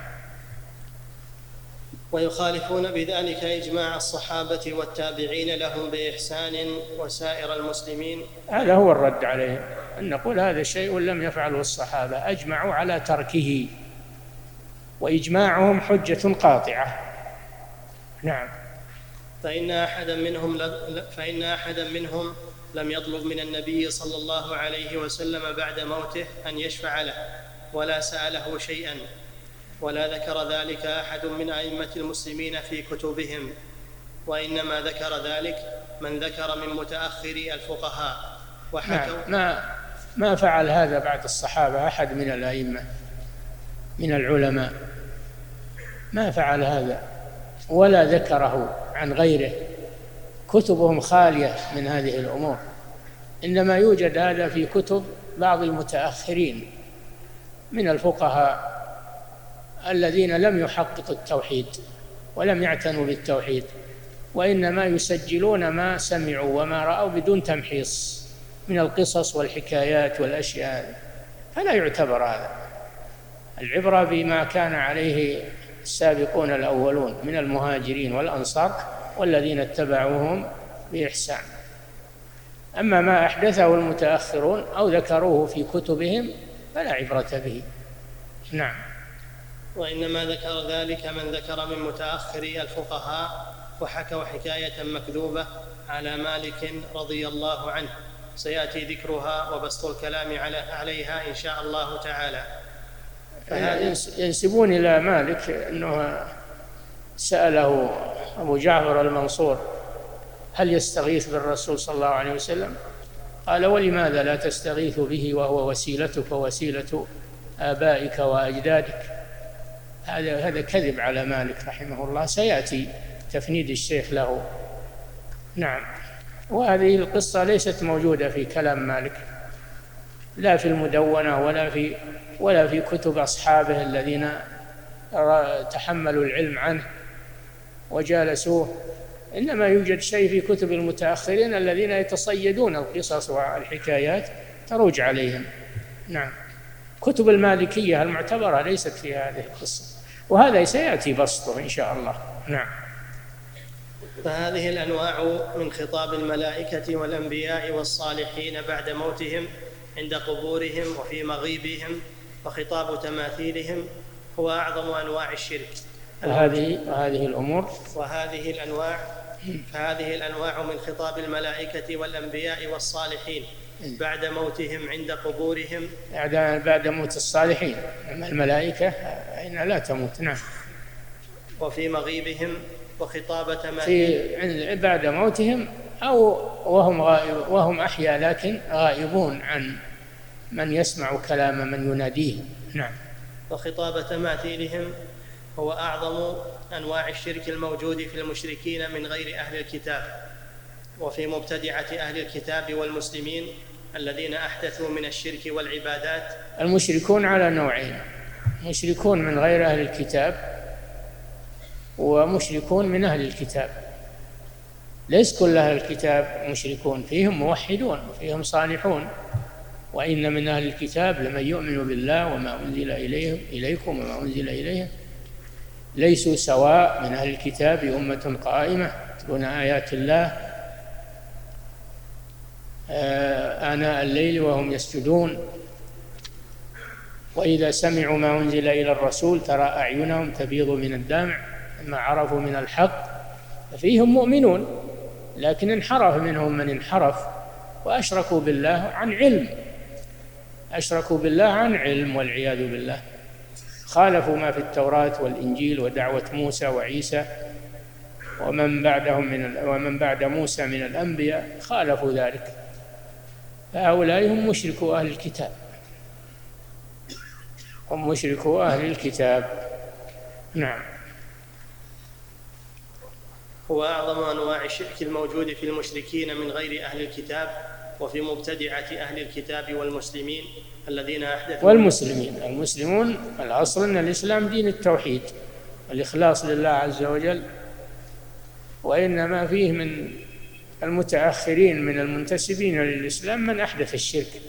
ويخالفون بذلك إجماع الصحابة والتابعين لهم بإحسان وسائر المسلمين. هذا هو الرد عليه، أن نقول هذا شيء لم يفعله الصحابة، أجمعوا على تركه، وإجماعهم حجة قاطعة. نعم. فإن أحدا منهم فإن أحدا منهم لم يطلب من النبي صلى الله عليه وسلم بعد موته أن يشفع له ولا سأله شيئا، ولا ذكر ذلك أحد من أئمة المسلمين في كتبهم، وإنما ذكر ذلك من ذكر من متأخري الفقهاء وحكوا. ما ما فعل هذا بعد الصحابة أحد من الأئمة من العلماء، ما فعل هذا ولا ذكره عن غيره، كتبهم خالية من هذه الأمور، إنما يوجد هذا في كتب بعض المتأخرين من الفقهاء الذين لم يحققوا التوحيد ولم يعتنوا بالتوحيد، وإنما يسجلون ما سمعوا وما رأوا بدون تمحيص من القصص والحكايات والأشياء، فلا يعتبر هذا. العبرة بما كان عليه السابقون الأولون من المهاجرين والأنصار والذين اتبعوهم بإحسان. أما ما أحدثه المتأخرون أو ذكروه في كتبهم فلا عبرة به. نعم. وإنما ذكر ذلك من ذكر من متأخري الفقهاء وحكوا حكاية مكذوبة على مالك رضي الله عنه، سيأتي ذكرها وبسط الكلام عليها إن شاء الله تعالى. ينسبون إلى مالك أنه سأله أبو جعفر المنصور هل يستغيث بالرسول صلى الله عليه وسلم؟ قال ولماذا لا تستغيث به وهو وسيلتك ووسيلة آبائك وأجدادك؟ هذا هذا كذب على مالك رحمه الله، سيأتي تفنيد الشيخ له. نعم. وهذه القصة ليست موجودة في كلام مالك، لا في المدونة ولا في ولا في كتب أصحابه الذين تحملوا العلم عنه وجالسوه، إنما يوجد شيء في كتب المتأخرين الذين يتصيدون القصص والحكايات تروج عليهم. نعم. كتب المالكية المعتبرة ليست في هذه القصة، وهذا سيأتي بسطه إن شاء الله. نعم. فهذه الأنواع من خطاب الملائكة والأنبياء والصالحين بعد موتهم عند قبورهم وفي مغيبهم وخطاب تماثيلهم هو أعظم أنواع الشرك. وهذه وهذه الأمور وهذه الأنواع فهذه الأنواع من خطاب الملائكة والأنبياء والصالحين بعد موتهم عند قبورهم، بعد موت الصالحين. أما الملائكة إن لا تموت. نعم. وفي مغيبهم وخطاب تماثيل في بعد موتهم أو وهم غائب وهم أحياء لكن غائبون عن من يسمع كلام من يناديهم. نعم. وخطاب تماثيلهم هو أعظم أنواع الشرك الموجود في المشركين من غير أهل الكتاب، وفي مبتدعة أهل الكتاب والمسلمين الذين أحدثوا من الشرك والعبادات. المشركون على نوعين: مشركون من غير أهل الكتاب ومشركون من أهل الكتاب. ليس كل أهل الكتاب مشركون، فيهم موحدون وفيهم صالحون. وإن من أهل الكتاب لمن يؤمن بالله وما أنزل إليهم إليكم وما أنزل إليهم ليسوا سواء من أهل الكتاب أمة قائمة يتلون آيات الله آناء الليل وهم يسجدون وإذا سمعوا ما أنزل إلى الرسول ترى أعينهم تفيض من الدمع مما عرفوا من الحق، فيهم مؤمنون لكن انحرف منهم من انحرف وأشركوا بالله عن علم أشركوا بالله عن علم والعياذ بالله، خالفوا ما في التوراة والإنجيل ودعوة موسى وعيسى ومن بعدهم من ومن بعد موسى من الأنبياء، خالفوا ذلك، فهؤلاء هم مشركوا أهل الكتاب هم مشركوا أهل الكتاب. نعم. هو أعظم أنواع الشرك الموجود في المشركين من غير أهل الكتاب وفي مبتدعة أهل الكتاب والمسلمين الذين أحدثوا والمسلمين المسلمون الأصل أن الإسلام دين التوحيد الإخلاص لله عز وجل، وإنما فيه من المتأخرين من المنتسبين للإسلام من أحدث الشرك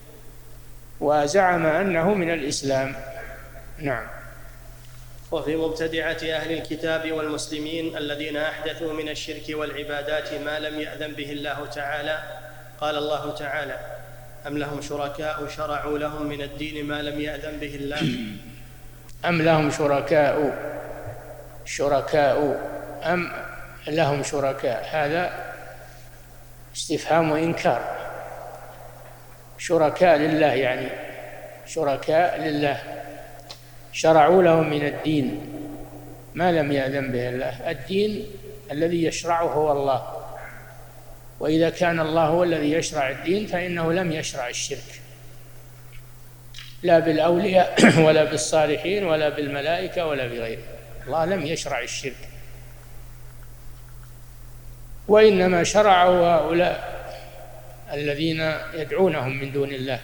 وزعم أنه من الإسلام. نعم. وفي مبتدعة أهل الكتاب والمسلمين الذين أحدثوا من الشرك والعبادات ما لم يأذن به الله تعالى، قال الله تعالى: أم لهم شركاء شرعوا لهم من الدين ما لم يأذن به الله. أم لهم شركاء شركاء أم لهم شركاء، هذا استفهام وإنكار. شركاء لله يعني شركاء لله شرعوا لهم من الدين ما لم يأذن به الله. الدين الذي يشرعه هو الله، وإذا كان الله هو الذي يشرع الدين فإنه لم يشرع الشرك، لا بالأولياء ولا بالصالحين ولا بالملائكة ولا بغيره. الله لم يشرع الشرك، وإنما شرعه هؤلاء الذين يدعونهم من دون الله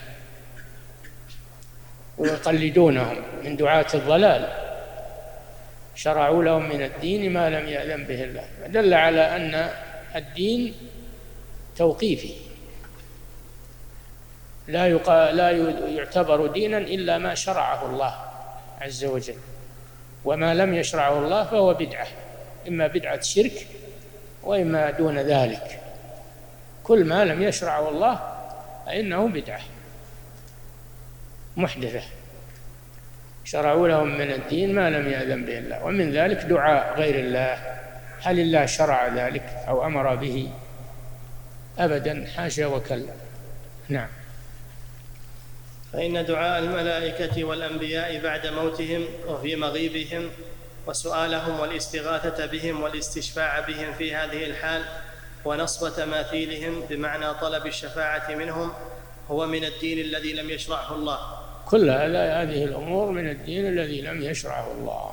ويقلدونهم من دعاة الضلال، شرعوا لهم من الدين ما لم يأذن به الله. دل على أن الدين توقيفي، لا لا يعتبر دينا إلا ما شرعه الله عز وجل، وما لم يشرعه الله فهو بدعة، إما بدعة شرك وإما دون ذلك. كل ما لم يشرعه الله فإنه بدعة محدثة، شرعوا لهم من الدين ما لم يأذن به الله. ومن ذلك دعاء غير الله. هل الله شرع ذلك أو أمر به؟ أبدا، حاشا وكلا. نعم. فإن دعاء الملائكة والأنبياء بعد موتهم وفي مغيبهم وسؤالهم والاستغاثة بهم والاستشفاع بهم في هذه الحال ونصب تماثيلهم بمعنى طلب الشفاعة منهم هو من الدين الذي لم يشرعه الله. كل هذه الأمور من الدين الذي لم يشرعه الله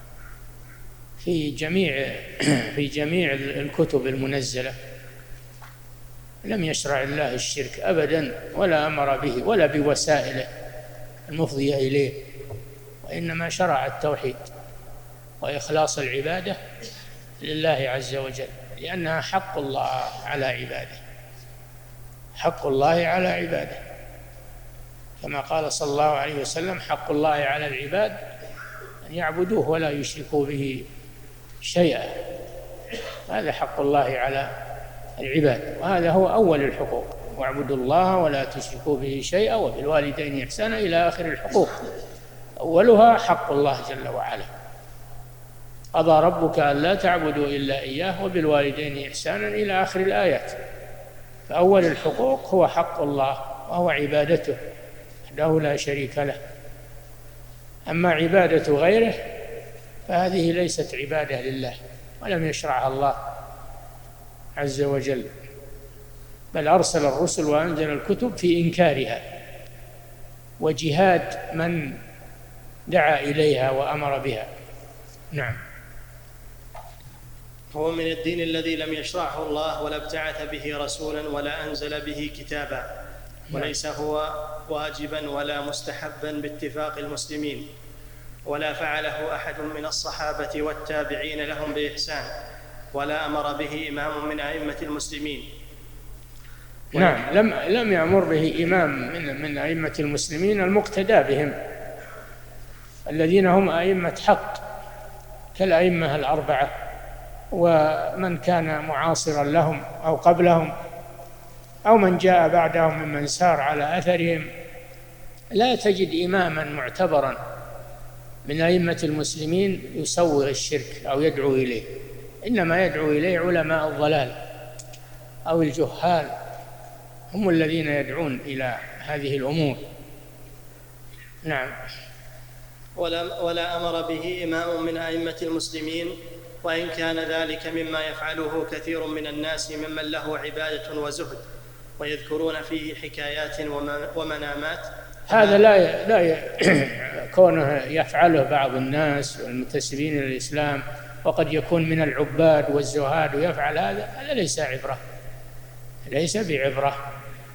في جميع في جميع الكتب المنزلة. لم يشرع الله الشرك أبدا، ولا أمر به ولا بوسائله المفضية إليه، وإنما شرع التوحيد وإخلاص العبادة لله عز وجل، لأنها حق الله على عباده، حق الله على عباده، كما قال صلى الله عليه وسلم: حق الله على العباد أن يعبدوه ولا يشركوا به شيئا. هذا حق الله على العباد، وهذا هو أول الحقوق: واعبدوا الله ولا تشركوا به شيئا وبالوالدين إحسانا إلى آخر الحقوق. أولها حق الله جل وعلا: قضى ربك ألا تعبدوا إلا إياه وبالوالدين إحسانا إلى آخر الآيات. فأول الحقوق هو حق الله، وهو عبادته وحده لا شريك له. أما عبادة غيره فهذه ليست عبادة لله، ولم يشرعها الله عز وجل، بل أرسل الرسل وأنزل الكتب في إنكارها وجهاد من دعا إليها وأمر بها. نعم. هو من الدين الذي لم يشرعه الله ولا ابتعث به رسولا ولا أنزل به كتابا، وليس هو واجبا ولا مستحبا باتفاق المسلمين، ولا فعله أحد من الصحابة والتابعين لهم بإحسان، ولا أمر به إمام من أئمة المسلمين. نعم، لم لم يأمر به إمام من من أئمة المسلمين المقتدى بهم، الذين هم أئمة حق كالأئمة الأربعة ومن كان معاصرا لهم أو قبلهم أو من جاء بعدهم ممن سار على أثرهم. لا تجد إماما معتبرا من أئمة المسلمين يسوغ الشرك أو يدعو إليه، إنما يدعو إليه علماء الضلال أو الجهال، هم الذين يدعون إلى هذه الأمور. نعم. ولا, ولا أمر به إمام من أئمة المسلمين، وإن كان ذلك مما يفعله كثير من الناس ممن له عبادة وزهد ويذكرون فيه حكايات ومنامات. هذا لا لا كونه يفعله بعض الناس والمنتسبين للإسلام، وقد يكون من العباد والزهاد ويفعل هذا، هذا ليس عبرة، ليس بعبرة.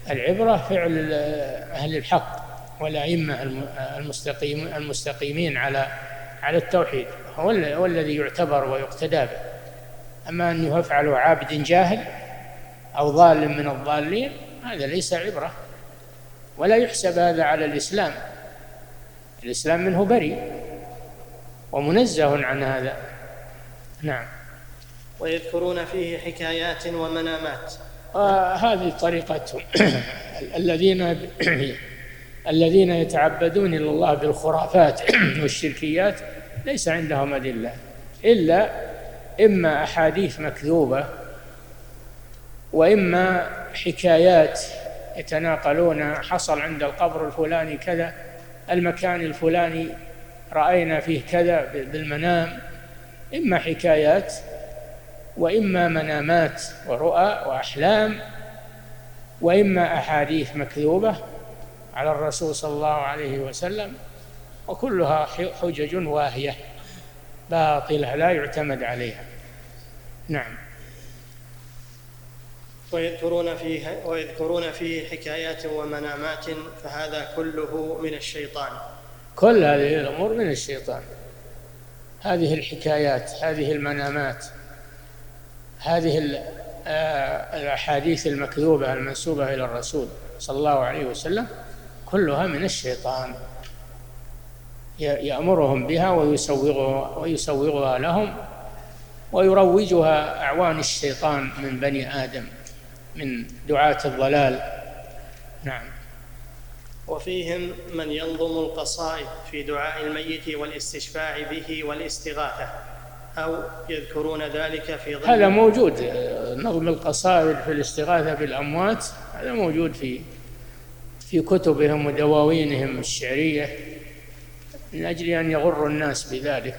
العبرة فعل أهل الحق والأئمة المستقيم المستقيمين على على التوحيد، هو الذي يعتبر ويقتدى به. أما أن يفعله عابد جاهل أو ضال من الضالين هذا ليس عبرة، ولا يحسب هذا على الإسلام. الإسلام منه بريء ومنزه عن هذا. نعم. ويذكرون فيه حكايات ومنامات. آه هذه طريقتهم. الذين الذين يتعبدون إلى الله بالخرافات والشركيات ليس عندهم أدلة إلا إما أحاديث مكذوبة وإما حكايات يتناقلون حصل عند القبر الفلاني كذا، المكان الفلاني رأينا فيه كذا بالمنام. إما حكايات وإما منامات ورؤى وأحلام، وإما أحاديث مكذوبة على الرسول صلى الله عليه وسلم، وكلها حجج واهية باطلة لا يعتمد عليها. نعم. ويذكرون فيه ويذكرون فيه حكايات ومنامات، فهذا كله من الشيطان. كل هذه الأمور من الشيطان. هذه الحكايات، هذه المنامات، هذه الأحاديث المكذوبة المنسوبة إلى الرسول صلى الله عليه وسلم كلها من الشيطان، يأمرهم بها ويسوغها, ويسوغها لهم ويروجها أعوان الشيطان من بني آدم من دعاة الضلال. نعم. وفيهم من ينظم القصائد في دعاء الميت والاستشفاع به والاستغاثة، أو يذكرون ذلك في ضمن. هذا موجود، نظم القصائد في الاستغاثة بالأموات هذا موجود في في كتبهم ودواوينهم الشعرية من أجل أن يغروا الناس بذلك،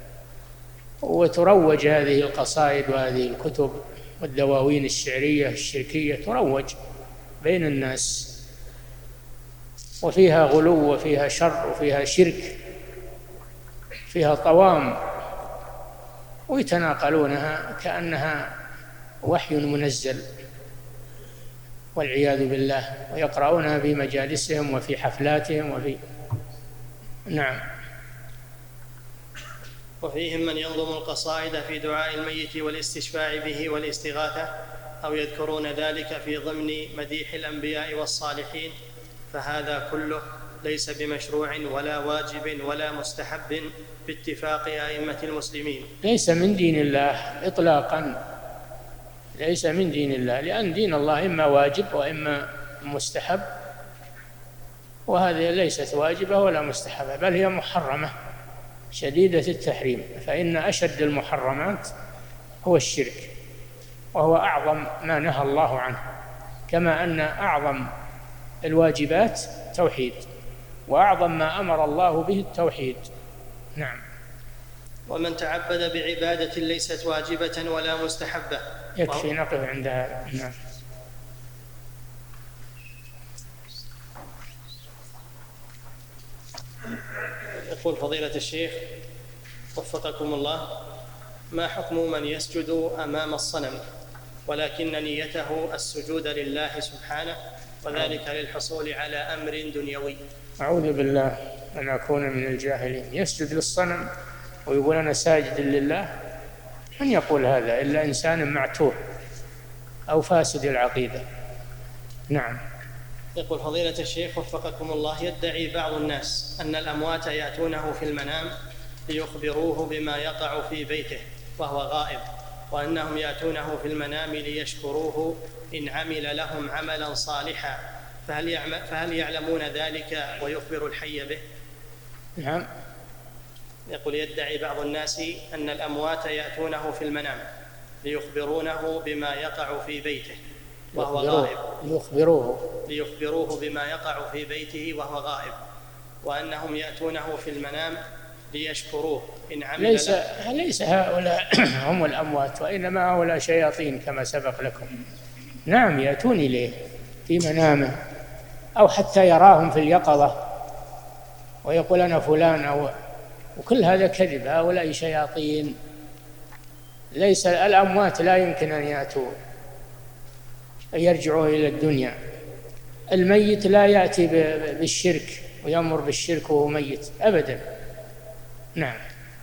وتروج هذه القصائد وهذه الكتب والدواوين الشعرية الشركية تروج بين الناس، وفيها غلو وفيها شر وفيها شرك، فيها طوام، ويتناقلونها كأنها وحي منزل والعياذ بالله، ويقرؤونها في مجالسهم وفي حفلاتهم وفي. نعم. وفيهم من ينظم القصائد في دعاء الميت والاستشفاع به والاستغاثة، أو يذكرون ذلك في ضمن مديح الأنبياء والصالحين، فهذا كله ليس بمشروع ولا واجب ولا مستحب باتفاق أئمة المسلمين. ليس من دين الله إطلاقا، ليس من دين الله، لأن دين الله إما واجب وإما مستحب، وهذه ليست واجبة ولا مستحبة، بل هي محرمة شديدة التحريم. فإن أشد المحرمات هو الشرك، وهو أعظم ما نهى الله عنه، كما أن أعظم الواجبات توحيد، وأعظم ما أمر الله به التوحيد. نعم. ومن تعبد بعبادة ليست واجبة ولا مستحبة. يكفي نقف عند هذا. نعم. يقول فضيلة الشيخ وفقكم الله: ما حكم من يسجد أمام الصنم ولكن نيته السجود لله سبحانه، وذلك للحصول على أمر دنيوي؟ أعوذ بالله أن أكون من الجاهلين. يسجد للصنم ويقول أنا ساجد لله؟ من يقول هذا إلا إنسان معتوه أو فاسد العقيدة. نعم. يقول فضيلة الشيخ وفقكم الله: يدعي بعض الناس أن الأموات يأتونه في المنام ليخبروه بما يقع في بيته وهو غائب، وأنهم يأتونه في المنام ليشكروه إن عمل لهم عملا صالحا، فهل, فهل يعلمون ذلك ويخبر الحي به؟ نعم. يقول يدعي بعض الناس أن الأموات يأتونه في المنام ليخبرونه بما يقع في بيته وهو غائب، ليخبروه ليخبروه بما يقع في بيته وهو غائب، وأنهم يأتونه في المنام ليشكروه إن عمل ليس له. ليس هؤلاء هم الأموات، وإنما هؤلاء شياطين كما سبق لكم. نعم، يأتون إليه في منامه، أو حتى يراهم في اليقظة ويقول أنا فلان، أو وكل هذا كذب. هؤلاء شياطين، ليس الأموات لا يمكن أن يأتوا يرجعوا إلى الدنيا، الميت لا يأتي بالشرك ويأمر بالشرك وهو ميت أبدا. نعم.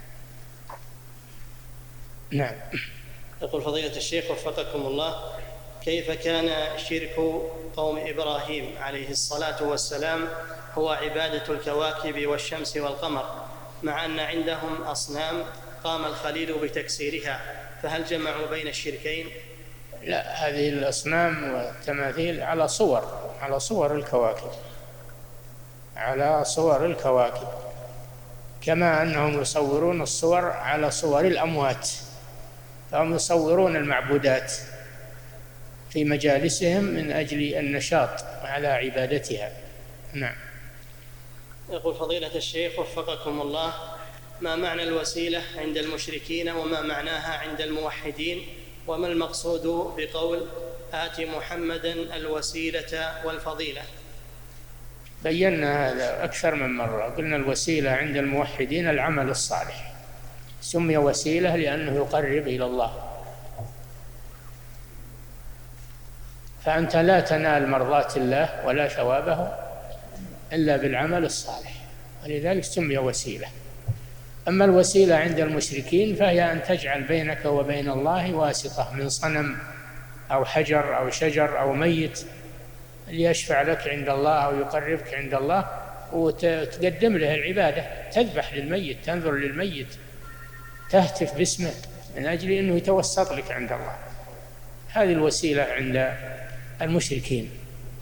نعم. يقول فضيلة الشيخ وفقكم الله: كيف كان شرك قوم إبراهيم عليه الصلاة والسلام هو عبادة الكواكب والشمس والقمر، مع أن عندهم أصنام قام الخليل بتكسيرها، فهل جمعوا بين الشركين؟ لا، هذه الأصنام والتماثيل على صور على صور الكواكب على صور الكواكب كما أنهم يصورون الصور على صور الأموات، فهم يصورون المعبودات في مجالسهم من أجل النشاط على عبادتها. نعم. يقول فضيلة الشيخ وفقكم الله: ما معنى الوسيلة عند المشركين وما معناها عند الموحدين، وما المقصود بقول آت محمدا الوسيلة والفضيلة؟ بينا هذا أكثر من مرة، قلنا الوسيلة عند الموحدين العمل الصالح، سمي وسيلة لأنه يقرب إلى الله، فأنت لا تنال مرضاة الله ولا ثوابه إلا بالعمل الصالح، ولذلك سمي وسيلة. أما الوسيلة عند المشركين فهي أن تجعل بينك وبين الله واسطة من صنم أو حجر أو شجر أو ميت ليشفع لك عند الله أو يقربك عند الله، وتقدم له العبادة، تذبح للميت، تنذر للميت، تهتف باسمه من أجل أنه يتوسط لك عند الله. هذه الوسيلة عند المشركين.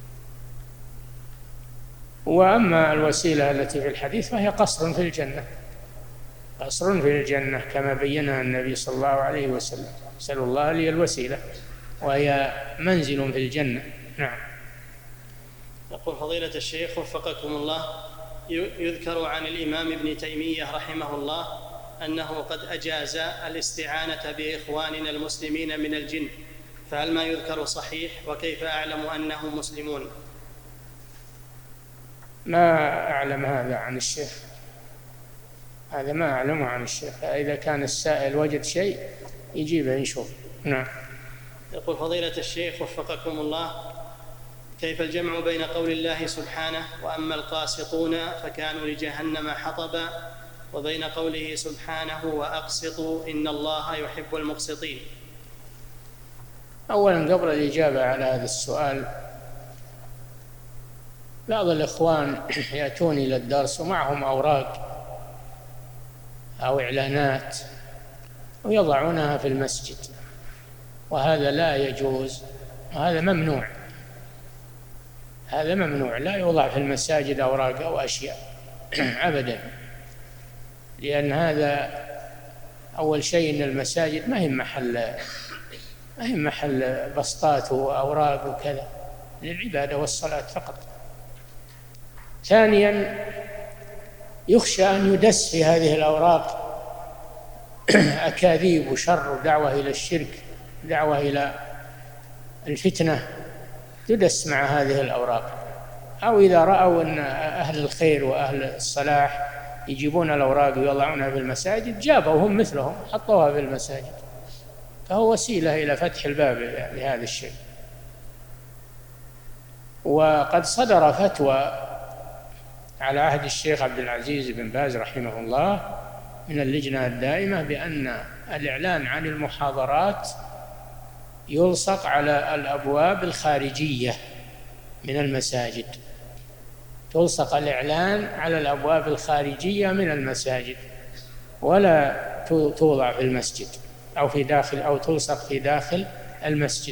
وأما الوسيلة التي في الحديث فهي قصر في الجنة، قصر في الجنة كما بينها النبي صلى الله عليه وسلم: نسأل الله لي الوسيلة، وهي منزل في الجنة. نعم. يقول فضيلة الشيخ وفقكم الله: يذكر عن الإمام ابن تيمية رحمه الله أنه قد أجاز الاستعانة بإخواننا المسلمين من الجن، فهل ما يذكر صحيح؟ وكيف أعلم أنهم مسلمون؟ ما أعلم هذا عن الشيخ، هذا ما أعلمه عن الشيخ. إذا كان السائل وجد شيء يجيبه ينشوف. نعم. يقول فضيلة الشيخ وفقكم الله: كيف الجمع بين قول الله سبحانه وأما القاسطون فكانوا لجهنم حطبا، وبين قوله سبحانه وأقسطوا إن الله يحب المقسطين؟ أولا قبل الإجابة على هذا السؤال، بعض الإخوان يأتون إلى الدرس ومعهم أوراق أو إعلانات ويضعونها في المسجد، وهذا لا يجوز، وهذا ممنوع، هذا ممنوع. لا يوضع في المساجد أوراق أو أشياء أبدا، لأن هذا أول شيء إن المساجد ما هي محل ما هي محل بسطات وأوراق وكذا، للعبادة والصلاة فقط. ثانيا يخشى أن يدس في هذه الأوراق أكاذيب وشر ودعوة إلى الشرك، دعوة إلى الفتنة، تدس مع هذه الأوراق. أو إذا رأوا أن أهل الخير وأهل الصلاح يجيبون الأوراق ويضعونها في المساجد، جابوا هم مثلهم حطوها في المساجد، فهو وسيلة إلى فتح الباب لهذا الشيء. وقد صدر فتوى على عهد الشيخ عبد العزيز بن باز رحمه الله من اللجنة الدائمة بأن الإعلان عن المحاضرات يلصق على الأبواب الخارجية من المساجد، تلصق الإعلان على الأبواب الخارجية من المساجد، ولا توضع في المسجد أو في داخل أو تلصق في داخل المسجد.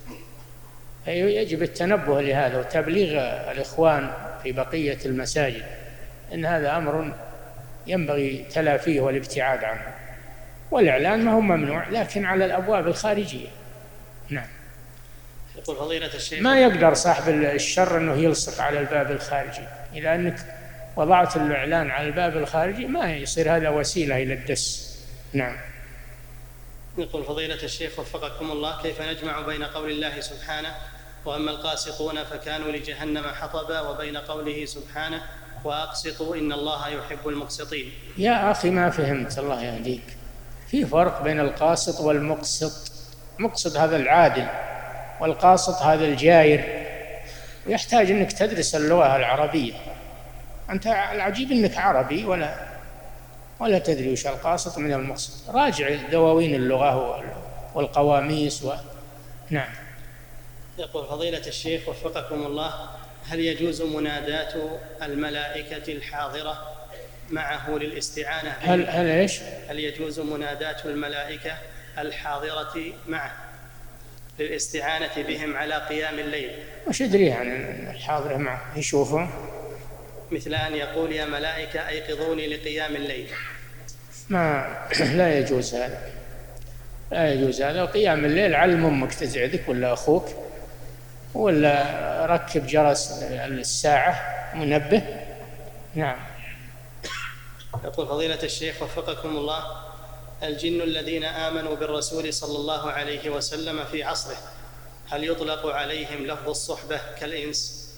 يجب التنبه لهذا وتبليغ الإخوان في بقية المساجد إن هذا أمر ينبغي تلافيه والابتعاد عنه. والإعلان ما هو ممنوع، لكن على الأبواب الخارجية. نعم. يقول فضيلة الشيخ: ما يقدر صاحب الشر أنه يلصق على الباب الخارجي، إذا أنك وضعت الإعلان على الباب الخارجي ما يصير هذا وسيلة إلى الدس. نعم. يقول فضيلة الشيخ وفقكم الله: كيف نجمع بين قول الله سبحانه وأما القاسطون فكانوا لجهنم حطبا وبين قوله سبحانه وأقسطوا إن الله يحب المقسطين؟ يا أخي ما فهمت، الله يهديك. في فرق بين القاسط والمقسط. مقسط هذا العادل، والقاسط هذا الجائر، ويحتاج أنك تدرس اللغة العربية. أنت العجيب أنك عربي ولا ولا تدري وش القاصد من المقصد. راجع دواوين اللغة والقواميس و... نعم. يقول فضيلة الشيخ وفقكم الله: هل يجوز مناداة الملائكة الحاضرة معه للاستعانة به؟ هل هل ايش؟ هل يجوز مناداة الملائكة الحاضرة معه للاستعانة بهم على قيام الليل؟ وش يدري عن الحاضرة معه؟ يشوفه مثل أن يقول: يا ملائكة أيقظوني لقيام الليل. ما لا يجوز هذا، لا يجوز هذا. قيام الليل علم أمك تزعدك ولا أخوك، ولا ركب جرس الساعة منبه. نعم. يقول فضيلة الشيخ وفقكم الله: الجن الذين آمنوا بالرسول صلى الله عليه وسلم في عصره هل يطلق عليهم لفظ الصحبة كالإنس؟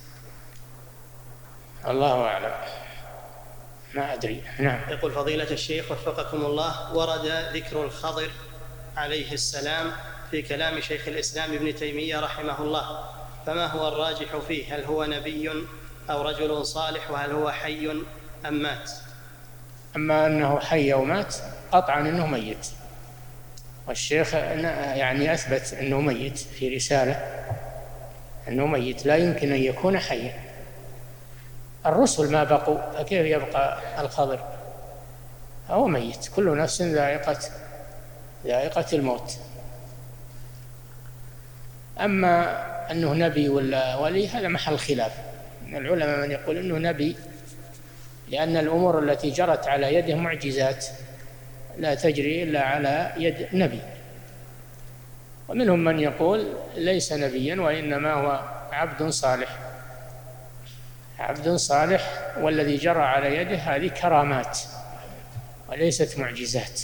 الله أعلم، ما أدري. نعم. يقول فضيلة الشيخ وفقكم الله: ورد ذكر الخضر عليه السلام في كلام شيخ الإسلام ابن تيمية رحمه الله، فما هو الراجح فيه؟ هل هو نبي أو رجل صالح؟ وهل هو حي أم مات؟ أما أنه حي أو مات قطعا أنه ميت، والشيخ يعني أثبت أنه ميت في رسالة، أنه ميت لا يمكن أن يكون حيا. الرسل ما بقوا، فكيف يبقى الخضر؟ هو ميت. كل نفس ذائقة ذائقة الموت. أما أنه نبي ولا ولي هذا محل خلاف. من العلماء من يقول أنه نبي، لأن الأمور التي جرت على يده معجزات لا تجري إلا على يد نبي. ومنهم من يقول ليس نبيا وإنما هو عبد صالح، عبد صالح، والذي جرى على يده هذه كرامات وليست معجزات.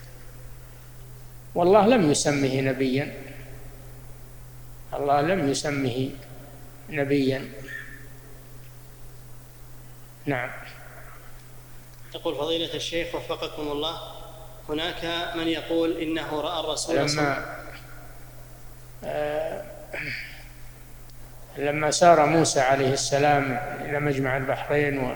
والله لم يسمه نبيا، الله لم يسمه نبيا. نعم. يقول فضيلة الشيخ وفقكم الله: هناك من يقول إنه رأى الرسول لما آه لما سار موسى عليه السلام إلى مجمع البحرين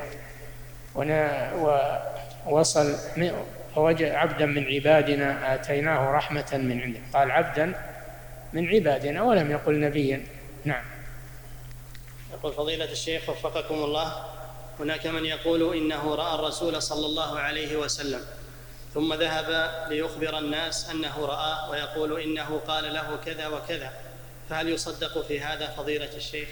ووصل فوجد عبدا من عبادنا آتيناه رحمة من عنده، قال عبدا من عبادنا ولم يقل نبيا. نعم. يقول فضيلة الشيخ وفقكم الله: هناك من يقول إنه رأى الرسول صلى الله عليه وسلم ثم ذهب ليخبر الناس أنه رآه، ويقول إنه قال له كذا وكذا، فهل يصدق في هذا فضيلة الشيخ؟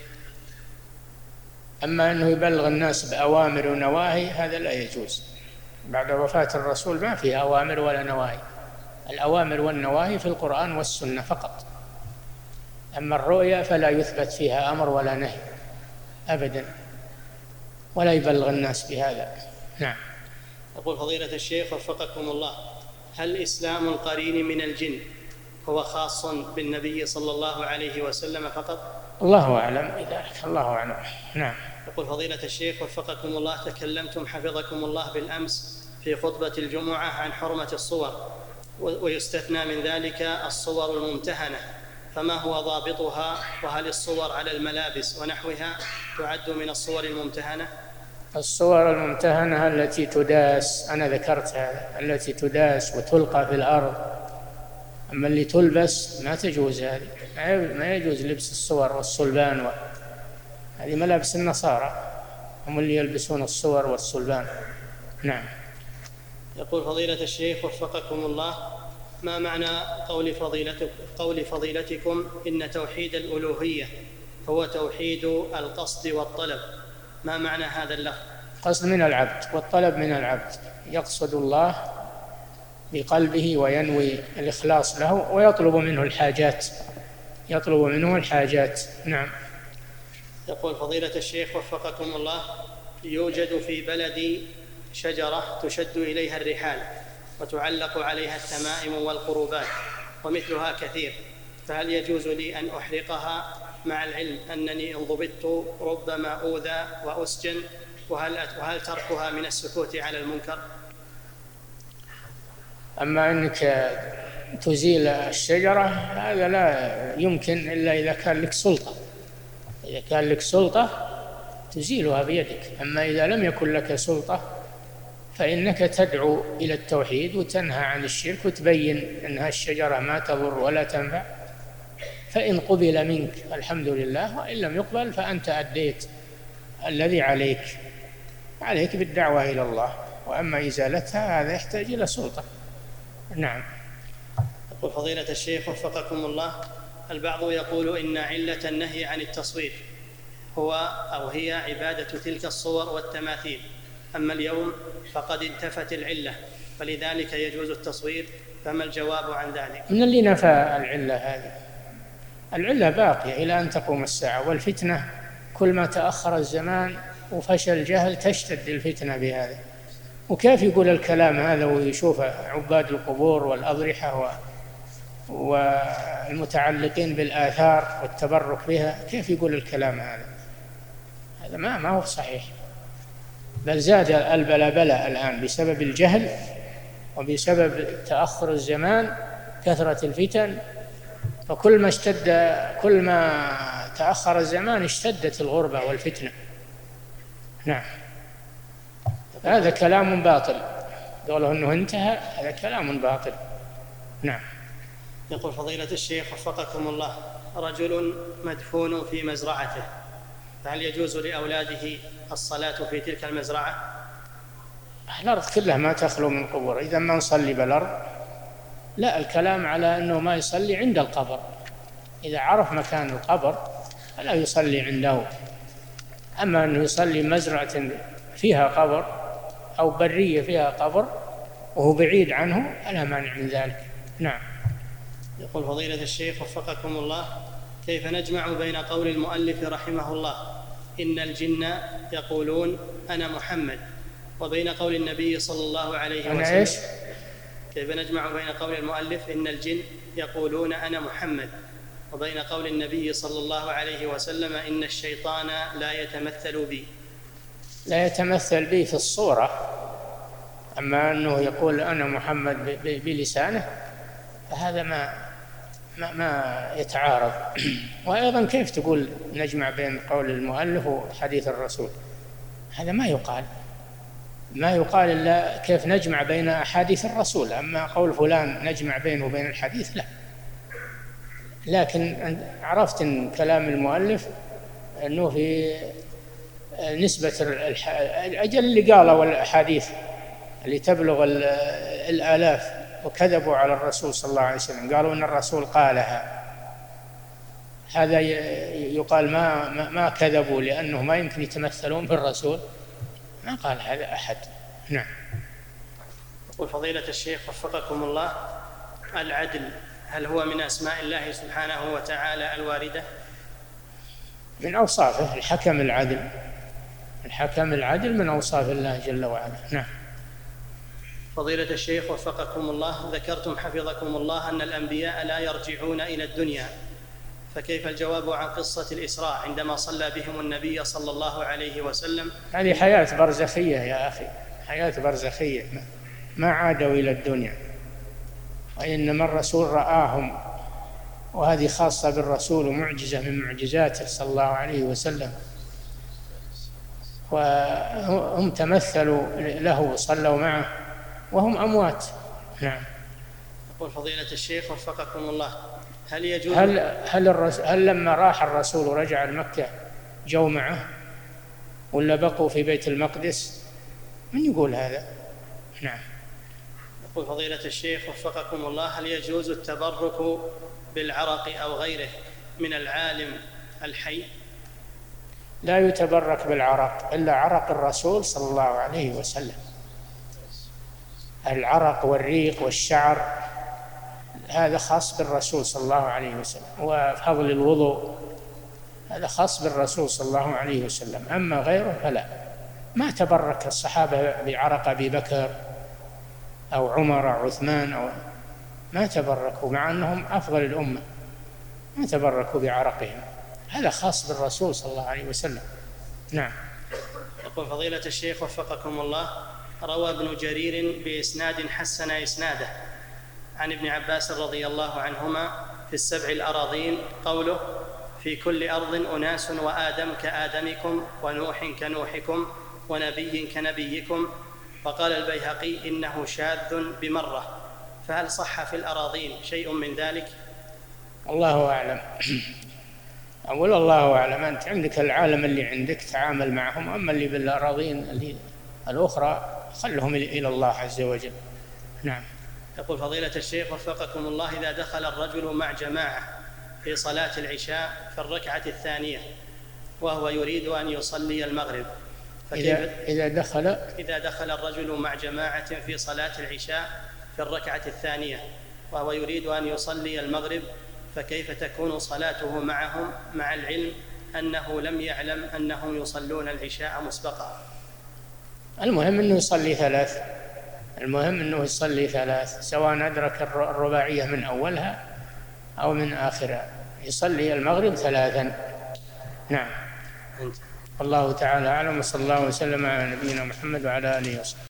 أما أنه يبلغ الناس بأوامر ونواهي هذا لا يجوز. بعد وفاة الرسول ما فيه أوامر ولا نواهي. الأوامر والنواهي في القرآن والسنة فقط. أما الرؤيا فلا يثبت فيها أمر ولا نهي أبدا، ولا يبلغ الناس بهذا. نعم. يقول فضيلة الشيخ وفقكم الله: هل إسلام القرين من الجن هو خاص بالنبي صلى الله عليه وسلم فقط؟ الله أعلم بذلك، الله أعلم. نعم. يقول فضيلة الشيخ وفقكم الله: تكلمتم حفظكم الله بالأمس في خطبة الجمعة عن حرمة الصور، ويستثنى من ذلك الصور الممتهنة، فما هو ضابطها؟ وهل الصور على الملابس ونحوها تعد من الصور الممتهنة؟ الصور الممتهنة التي تداس، أنا ذكرت هذا، التي تداس وتلقى في الأرض. أما اللي تلبس ما تجوز، هذه ما يجوز لبس الصور والصلبان و... هذه ملابس النصارى، هم اللي يلبسون الصور والصلبان. نعم. يقول فضيلة الشيخ وفقكم الله: ما معنى قول فضيلتكم, قول فضيلتكم إن توحيد الألوهية هو توحيد القصد والطلب؟ ما معنى هذا اللفظ؟ قصد من العبد والطلب من العبد، يقصد الله بقلبه وينوي الإخلاص له ويطلب منه الحاجات، يطلب منه الحاجات. نعم. يقول فضيلة الشيخ وفقكم الله: يوجد في بلدي شجرة تشد إليها الرحال وتعلق عليها التمائم والقروبات ومثلها كثير، فهل يجوز لي أن أحرقها مع العلم أنني إن ضبطت ربما أوذى وأسجن؟ وهل, وهل تركها من السكوت على المنكر؟ أما أنك تزيل الشجرة هذا لا يمكن إلا إذا كان لك سلطة، إذا كان لك سلطة تزيلها بيدك، أما إذا لم يكن لك سلطة فإنك تدعو إلى التوحيد وتنهى عن الشرك وتبين أن الشجرة ما تضر ولا تنفع، فإن قبل منك الحمد لله، وإن لم يقبل فأنت أديت الذي عليك عليك بالدعوة إلى الله، وأما إزالتها هذا يحتاج إلى سلطة. نعم. يقول فضيلة الشيخ وفقكم الله، البعض يقول إن علة النهي عن التصوير هو أو هي عبادة تلك الصور والتماثيل، أما اليوم فقد انتفت العلة فلذلك يجوز التصوير، فما الجواب عن ذلك؟ من اللي نفى العلة هذه؟ العلة باقية إلى أن تقوم الساعة، والفتنة كل ما تأخر الزمان وفشل الجهل تشتد الفتنة بهذا. وكيف يقول الكلام هذا ويشوف عباد القبور والأضرحة والمتعلقين بالآثار والتبرك بها، كيف يقول الكلام هذا؟ هذا ما ما هو صحيح، بل زاد البلبلة الآن بسبب الجهل وبسبب تأخر الزمان، كثرة الفتن، فكل ما اشتد كل ما تأخر الزمان اشتدت الغربة والفتنة. نعم. هذا كلام باطل، قوله أنه انتهى هذا كلام باطل. نعم. يقول فضيلة الشيخ وفقكم الله، رجل مدفون في مزرعته، فهل يجوز لأولاده الصلاة في تلك المزرعة؟ الأرض كلها ما تخلو من قبور، إذا ما نصلي بالأرض لا، الكلام على أنه ما يصلي عند القبر، إذا عرف مكان القبر فلا يصلي عنده، أما أنه يصلي مزرعة فيها قبر أو برية فيها قبر وهو بعيد عنه فلا مانع من ذلك. نعم. يقول فضيلة الشيخ وفقكم الله، كيف نجمع بين قول المؤلف رحمه الله إن الجن يقولون أنا محمد، وبين قول النبي صلى الله عليه وسلم إيش؟ كيف نجمع بين قول المؤلف إن الجن يقولون أنا محمد، وبين قول النبي صلى الله عليه وسلم إن الشيطان لا يتمثل بي؟ لا يتمثل بي في الصورة، أما أنه يقول أنا محمد بلسانه فهذا ما ما, ما يتعارض. وأيضا كيف تقول نجمع بين قول المؤلف وحديث الرسول؟ هذا ما يقال، ما يقال إلا كيف نجمع بين أحاديث الرسول، أما قول فلان نجمع بينه وبين الحديث لا. لكن عرفت أن كلام المؤلف أنه في نسبة الأجل اللي قالوا الأحاديث اللي تبلغ الآلاف وكذبوا على الرسول صلى الله عليه وسلم، قالوا أن الرسول قالها، هذا يقال ما ما كذبوا لأنه ما يمكن يتمثلون بالرسول، ما قال هذا أحد. نعم. يقول فضيلة الشيخ وفقكم الله، العدل هل هو من أسماء الله سبحانه وتعالى الواردة؟ من أوصافه، الحكم العدل، الحكم العدل من أوصاف الله جل وعلا. نعم. فضيلة الشيخ وفقكم الله، ذكرتم حفظكم الله أن الأنبياء لا يرجعون إلى الدنيا، فكيف الجواب عن قصة الإسراء عندما صلى بهم النبي صلى الله عليه وسلم؟ هذه حياة برزخية يا أخي، حياة برزخية، ما عادوا إلى الدنيا، وإنما الرسول رآهم، وهذه خاصة بالرسول ومعجزة من معجزاته صلى الله عليه وسلم، وهم تمثلوا له وصلوا معه وهم أموات. نعم. يقول فضيلة الشيخ وفقكم الله، هل يجوز هل هل, الرسول هل لما راح الرسول ورجع المكة جو معه ولا بقوا في بيت المقدس؟ من يقول هذا؟ نعم. يقول فضيلة الشيخ وفقكم الله، هل يجوز التبرك بالعرق أو غيره من العالم الحي؟ لا يتبرك بالعرق إلا عرق الرسول صلى الله عليه وسلم، العرق والريق والشعر هذا خاص بالرسول صلى الله عليه وسلم، وفضل الوضوء هذا خاص بالرسول صلى الله عليه وسلم، أما غيره فلا. ما تبرك الصحابة بعرق أبي بكر أو عمر أو عثمان أو ما تبركوا، مع أنهم أفضل الأمة، ما تبركوا بعرقهم، هذا خاص بالرسول صلى الله عليه وسلم. نعم. يقول فضيلة الشيخ وفقكم الله، روى ابن جرير بإسناد حسن إسناده عن ابن عباس رضي الله عنهما في السبع الأراضين قوله في كل أرض أناس وآدم كآدمكم ونوح كنوحكم ونبي كنبيكم. وقال البيهقي إنه شاذ بمرة، فهل صح في الأراضين شيء من ذلك؟ الله أعلم. أقول الله أعلم. أنت عندك العالم اللي عندك تعامل معهم، أما اللي بالأراضين اللي الأخرى خلهم إلى الله عز وجل. نعم. يقول فضيلة الشيخ وفقكم الله: إذا دخل الرجل مع جماعة في صلاة العشاء في الركعة الثانية وهو يريد أن يصلي المغرب، إذا, إذا دخل إذا دخل الرجل مع جماعة في صلاة العشاء في الركعة الثانية وهو يريد أن يصلي المغرب، فكيف تكون صلاته معهم مع العلم أنه لم يعلم أنهم يصلون العشاء مسبقا؟ المهم أنه يصلي ثلاث المهم أنه يصلي ثلاث سواء أدرك الرباعية من أولها أو من آخرها، يصلي المغرب ثلاثا. نعم. الله تعالى أعلم، وصلى الله وسلم على نبينا محمد وعلى آله وصحبه.